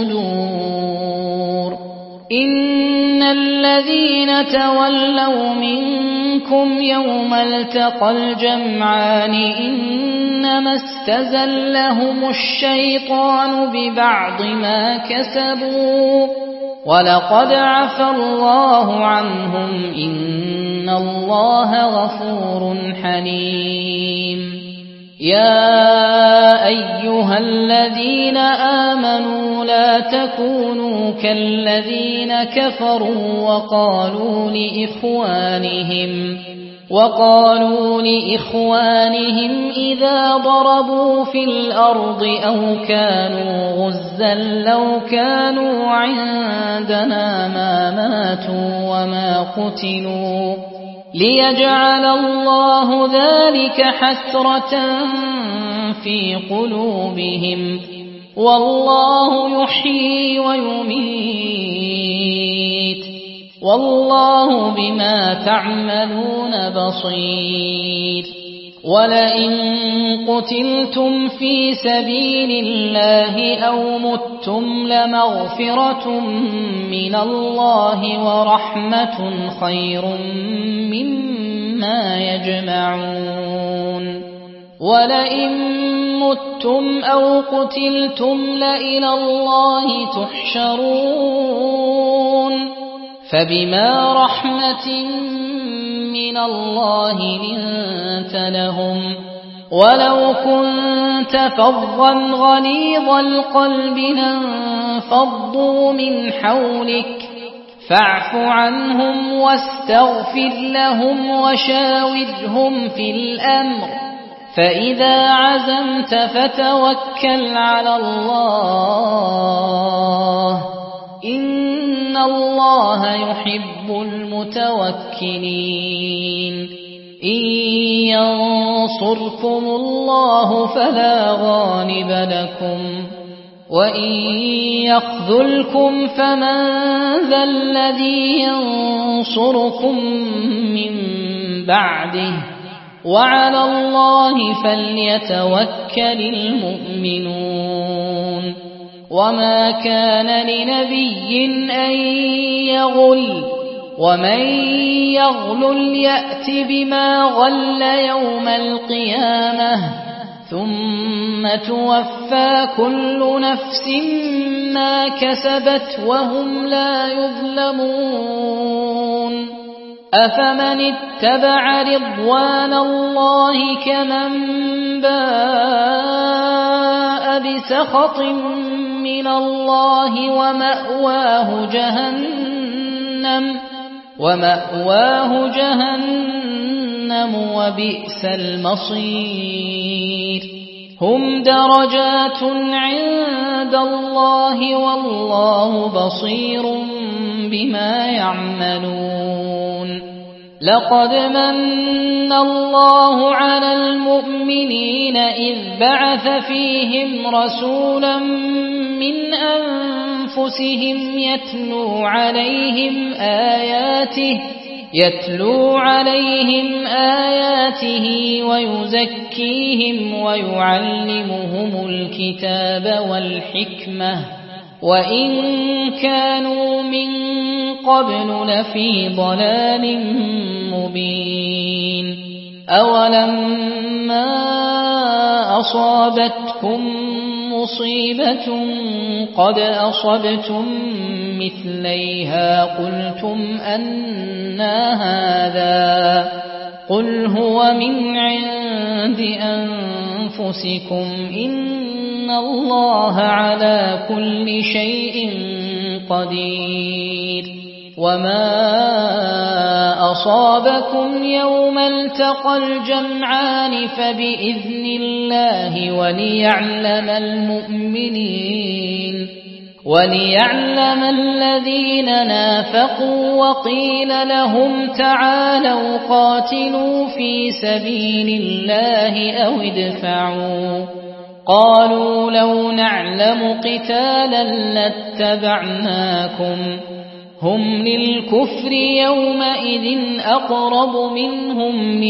الصدور إن الذين تولوا منكم يوم التقى الجمعان إنما استزلهم الشيطان ببعض ما كسبوا ولقد عفى الله عنهم إن الله غفور حليم يا أيها الذين آمنوا لا تكونوا كالذين كفروا وقالوا لإخوانهم وقالوا لإخوانهم إذا ضربوا في الأرض أو كانوا غزا لو كانوا عندنا ما ماتوا وما قتلوا ليجعل الله ذلك حسرة في قلوبهم والله يحيي ويميت والله بما تعملون بصير ولئن قتلتم في سبيل الله أو متم لمغفرة من الله ورحمة خير مما يجمعون ولئن متم أو قتلتم لإلى الله تحشرون فبما رحمة من الله لنت لهم ولو كنت فظا غليظ القلب لانفضوا من حولك فاعف عنهم واستغفر لهم وشاورهم في الأمر فإذا عزمت فتوكل على الله إن الله يحب المتوكلين إن ينصركم الله فلا غالب لكم وإن يخذلكم فمن ذا الذي ينصركم من بعده وعلى الله فليتوكل المؤمنون وما كان لنبي أن يغل ومن يغلل يأت بما غل يوم القيامة ثم توفى كل نفس ما كسبت وهم لا يظلمون أفمن اتبع رضوان الله كمن باء بسخط من الله ومأواه جهنم ومأواه جهنم وبئس المصير هم درجات عند الله والله بصير بما يعملون لقد من الله على المؤمنين إذ بعث فيهم رسولا من أنفسهم يتلو عليهم آياته يتلو عليهم آياته ويزكيهم ويعلمهم الكتاب والحكمة وإن كانوا من قبل لفي ضلال مبين أولما أصابتكم مصيبة قد أصبتم مثليها قلتم أنى هذا قل هو من عند أنفسكم إن الله على كل شيء قدير وما أصابكم يوم التقى الجمعان فبإذن الله وليعلم المؤمنين وليعلم الذين نافقوا وقيل لهم تعالوا قاتلوا في سبيل الله أو ادفعوا قالوا لو نعلم قتالا لاتبعناكم هم للكفر يومئذ أقرب منهم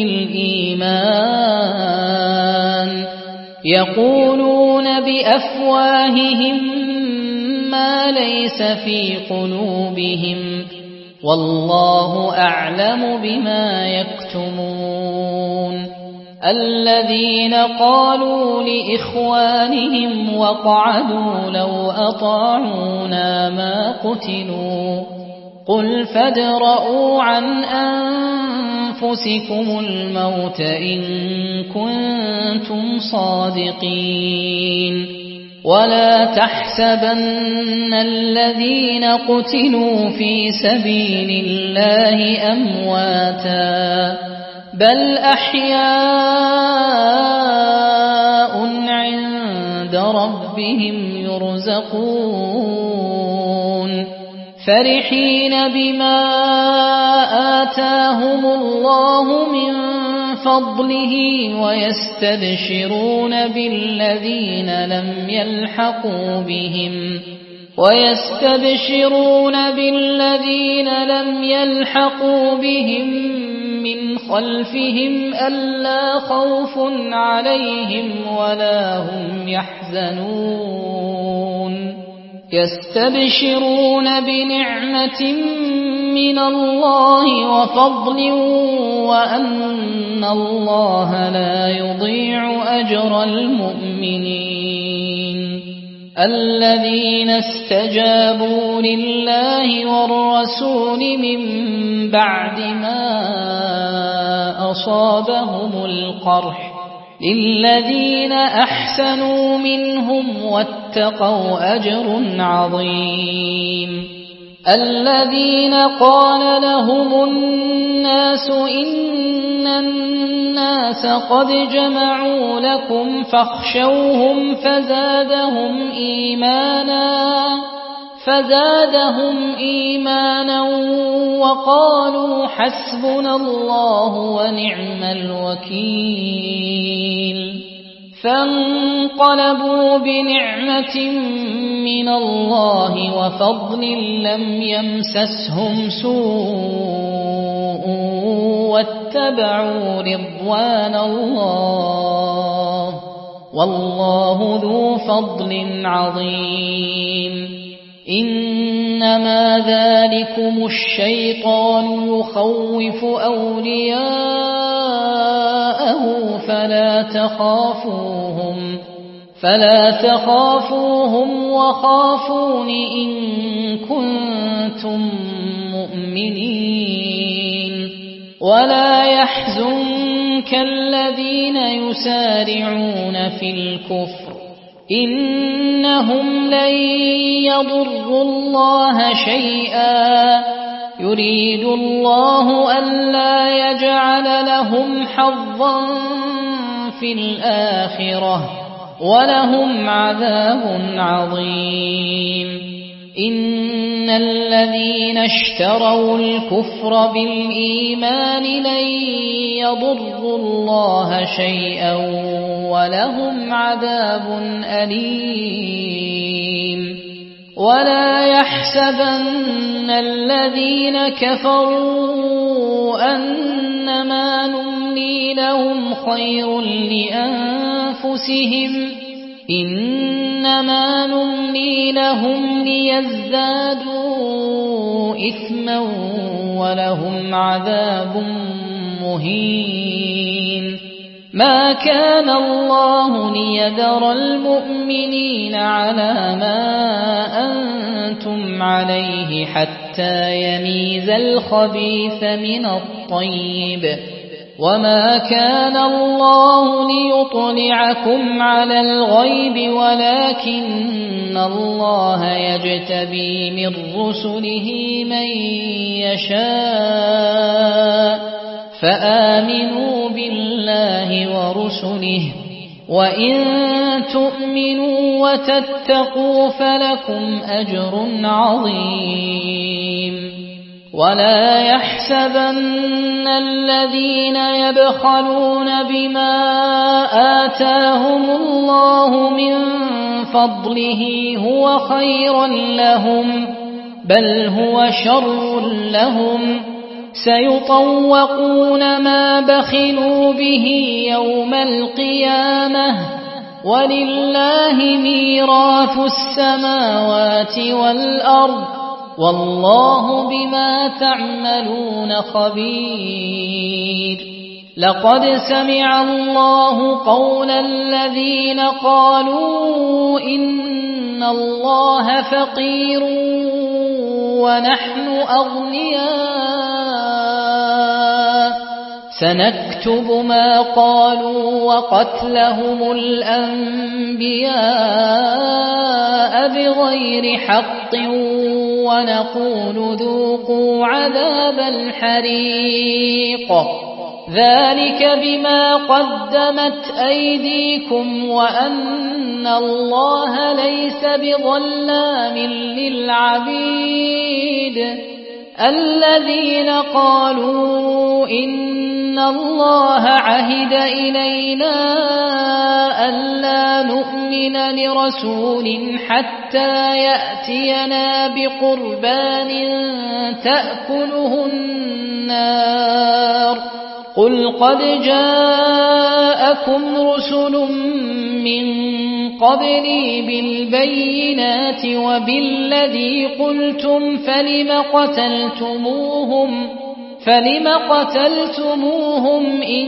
للإيمان يقولون بأفواههم ما ليس في قلوبهم والله أعلم بما يكتمون الذين قالوا لإخوانهم وقعدوا لو أطاعونا ما قتلوا قل فادرءوا عن أنفسكم الموت إن كنتم صادقين ولا تحسبن الذين قتلوا في سبيل الله أمواتا بل أحياء عند ربهم يرزقون فرحين بما آتاهم الله من فضله ويستبشرون بالذين لم يلحقوا بهم ويستبشرون بالذين لم يلحقوا بهم من خلفهم ألا خوف عليهم ولا هم يحزنون يستبشرون بنعمة من الله وفضل وأن الله لا يضيع أجر المؤمنين الذين استجابوا لله والرسول من بعد ما أصابهم القرح للذين أحسنوا منهم واتقوا أجر عظيم الذين قال لهم الناس إن الناس قد جمعوا لكم فاخشوهم فزادهم إيمانا فزادهم إيمانا وقالوا حسبنا الله ونعم الوكيل فانقلبوا بنعمة من الله وفضل لم يمسسهم سوء واتبعوا رضوان الله والله ذو فضل عظيم إنما ذلكم الشيطان يخوف أولياءه فلا تخافوهم فلا تخافوهم وخافون إن كنتم مؤمنين ولا يحزنك الذين يسارعون في الكفر إنهم لن يضروا الله شيئا يريد الله ألا يجعل لهم حظا في الآخرة ولهم عذاب عظيم إن الذين اشتروا الكفر بالإيمان لن يضروا الله شيئا ولهم عذاب أليم ولا يحسبن الذين كفروا أنما نملي لهم خير لأنفسهم إنما نملي لهم ليزدادوا إثما ولهم عذاب مهين ما كان الله ليذر المؤمنين على ما أنتم عليه حتى يميز الخبيث من الطيب وما كان الله ليطلعكم على الغيب ولكن الله يجتبي من رسله من يشاء فآمنوا بالله ورسله وإن تؤمنوا وتتقوا فلكم أجر عظيم ولا يحسبن الذين يبخلون بما آتاهم الله من فضله هو خيرا لهم بل هو شر لهم سيطوقون ما بخلوا به يوم القيامة ولله ميراث السماوات والأرض والله بما تعملون خبير لقد سمع الله قول الذين قالوا إن الله فقير ونحن أغنياء سنكتب ما قالوا وقتلهم الأنبياء بغير حق ونقول ذوقوا عذاب الحريق ذلك بما قدمت أيديكم وأن الله ليس بظلام للعبيد الذين قالوا إن الله عهد إلينا ألا نؤمن لرسول حتى يأتينا بقربان تأكله النار قل قد جاءكم رسل من قبلي بالبينات وبالذي قلتم فلم قتلتموهم فلم قتلتموهم إن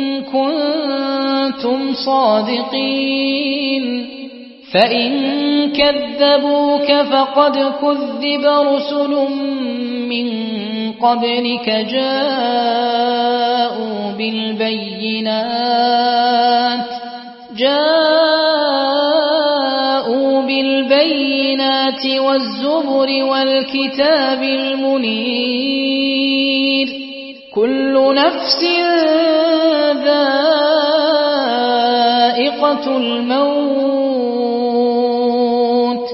كنتم صادقين فإن كذبوك فقد كذب رسل من قبلك جاءوا بالبينات جاءوا بالبينات والزبر والكتاب المنير كل نفس ذائقة الموت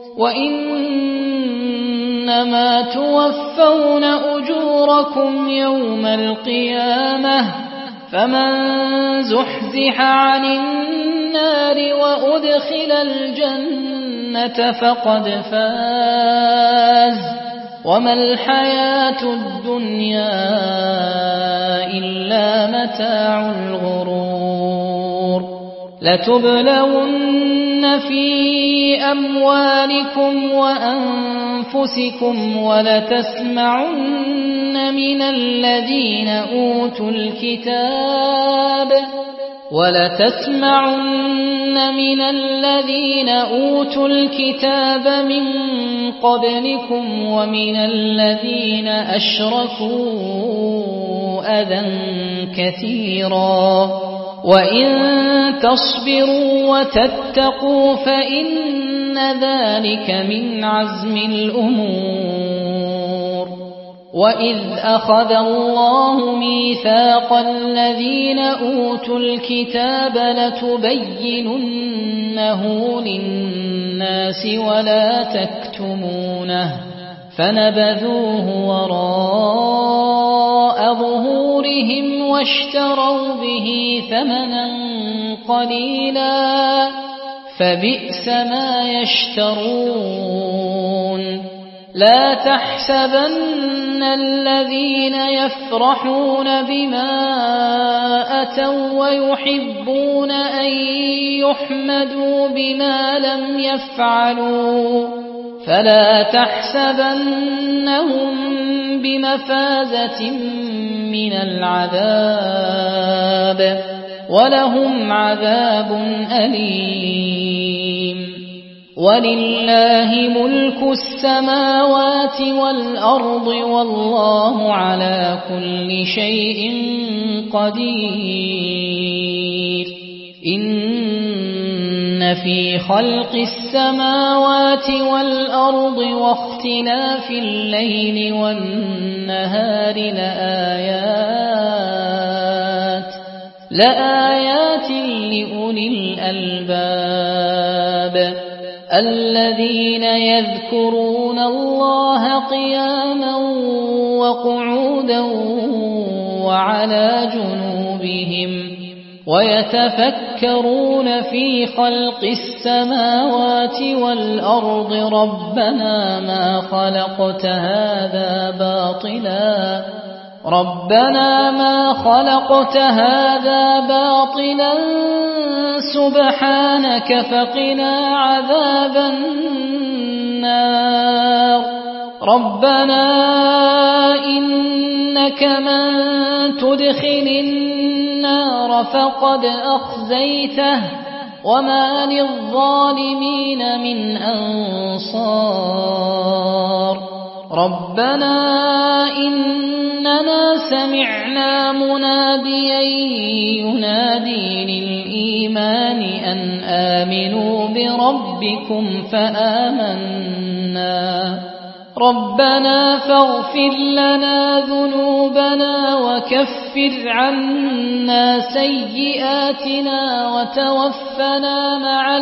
وإنما توفون أجوركم يوم القيامة فمن زحزح عن النار وأدخل الجنة فقد فاز وما الحياة الدنيا إلا متاع الغرور لتبلون في أموالكم وأنفسكم ولتسمعن من الذين أوتوا الكتاب ولتسمعن من الذين أوتوا الكتاب من قبلكم ومن الذين أشركوا أذى كثيرا وإن تصبروا وتتقوا فإن ذلك من عزم الأمور وإذ أخذ الله ميثاق الذين أوتوا الكتاب لتبيننه للناس ولا تكتمونه فنبذوه وراء ظهورهم واشتروا به ثمنا قليلا فبئس ما يشترون لا تحسبن الذين يفرحون بما أتوا ويحبون أن يحمدوا بما لم يفعلوا فلا تحسبنهم بمفازة من العذاب ولهم عذاب أليم ولله ملك السماوات والأرض والله على كل شيء قدير إن في خلق السماوات والأرض واختلاف الليل والنهار لآيات لآيات لأولي الألباب الذين يذكرون الله قياما وقعودا وعلى جنوبهم ويتفكرون في خلق السماوات والأرض ربنا ما خلقت هذا باطلا ربنا ما خلقت هذا باطلا سبحانك فقنا عذاب النار ربنا إنك من تدخل النار فقد أخزيته وما للظالمين من أنصار ربنا إننا سمعنا مناديا ينادي للإيمان أن آمنوا بربكم فآمنا ربنا فاغفر لنا ذنوبنا وكفر عنا سيئاتنا وتوفنا مع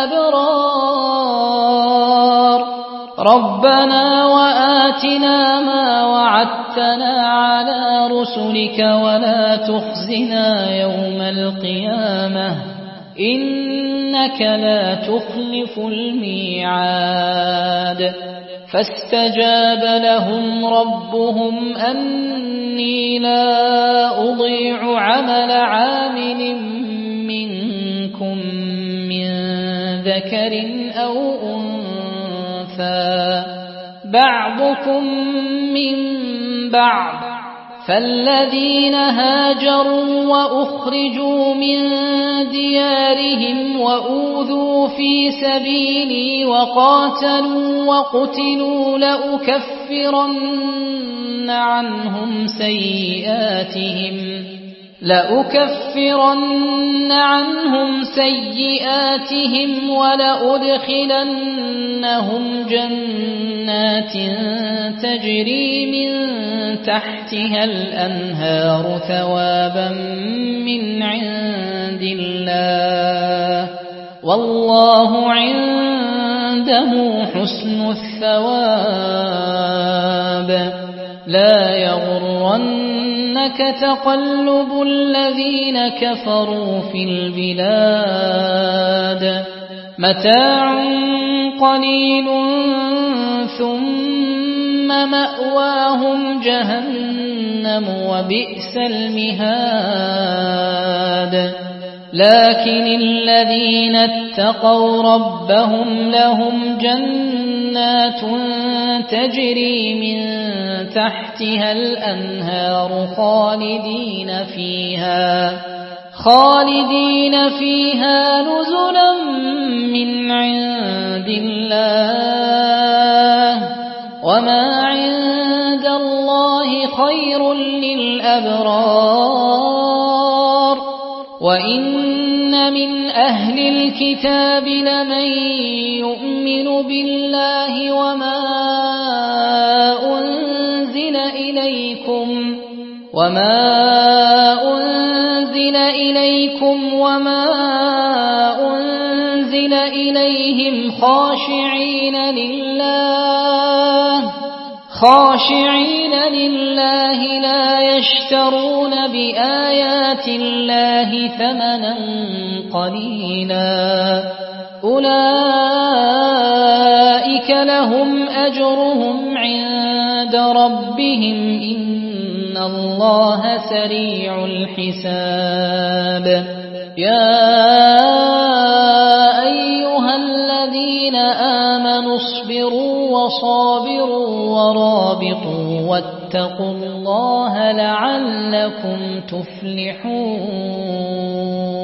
الأبرار ربنا وآتنا ما وعدتنا على رسلك ولا تخزنا يوم القيامة إنك لا تخلف الميعاد فاستجاب لهم ربهم أني لا أضيع عمل عامل منكم من ذكر أو أنثى بعضكم من بعض فالذين هاجروا وأخرجوا من ديارهم وأوذوا في سبيلي وقاتلوا وقتلوا لأكفرن عنهم سيئاتهم لأكفرن عنهم سيئاتهم ولأدخلنهم جنات تجري من تحتها الأنهار ثوابا من عند الله والله عنده حسن الثواب لا يغرنك تقلب الذين كفروا في البلاد متاع قليل ثم مأواهم جهنم وبئس المهاد لكن الذين اتقوا ربهم لهم جنات تجري من تحتها الأنهار خالدين فيها خالدين فيها نزلا من عند الله وما عند الله خير للأبرار وإن من أهل الكتاب لمن يؤمن بالله وما أنزل إليكم وما أنزل إليكم وما أنزل إليهم خاشعين لله خاشعين لله لا يشترون بآيات الله ثمنا قليلا أولئك لهم أجرهم عند ربهم إن الله سريع الحساب يا أيها الذين آمنوا اصبروا وصابروا ورابطوا واتقوا الله لعلكم تفلحون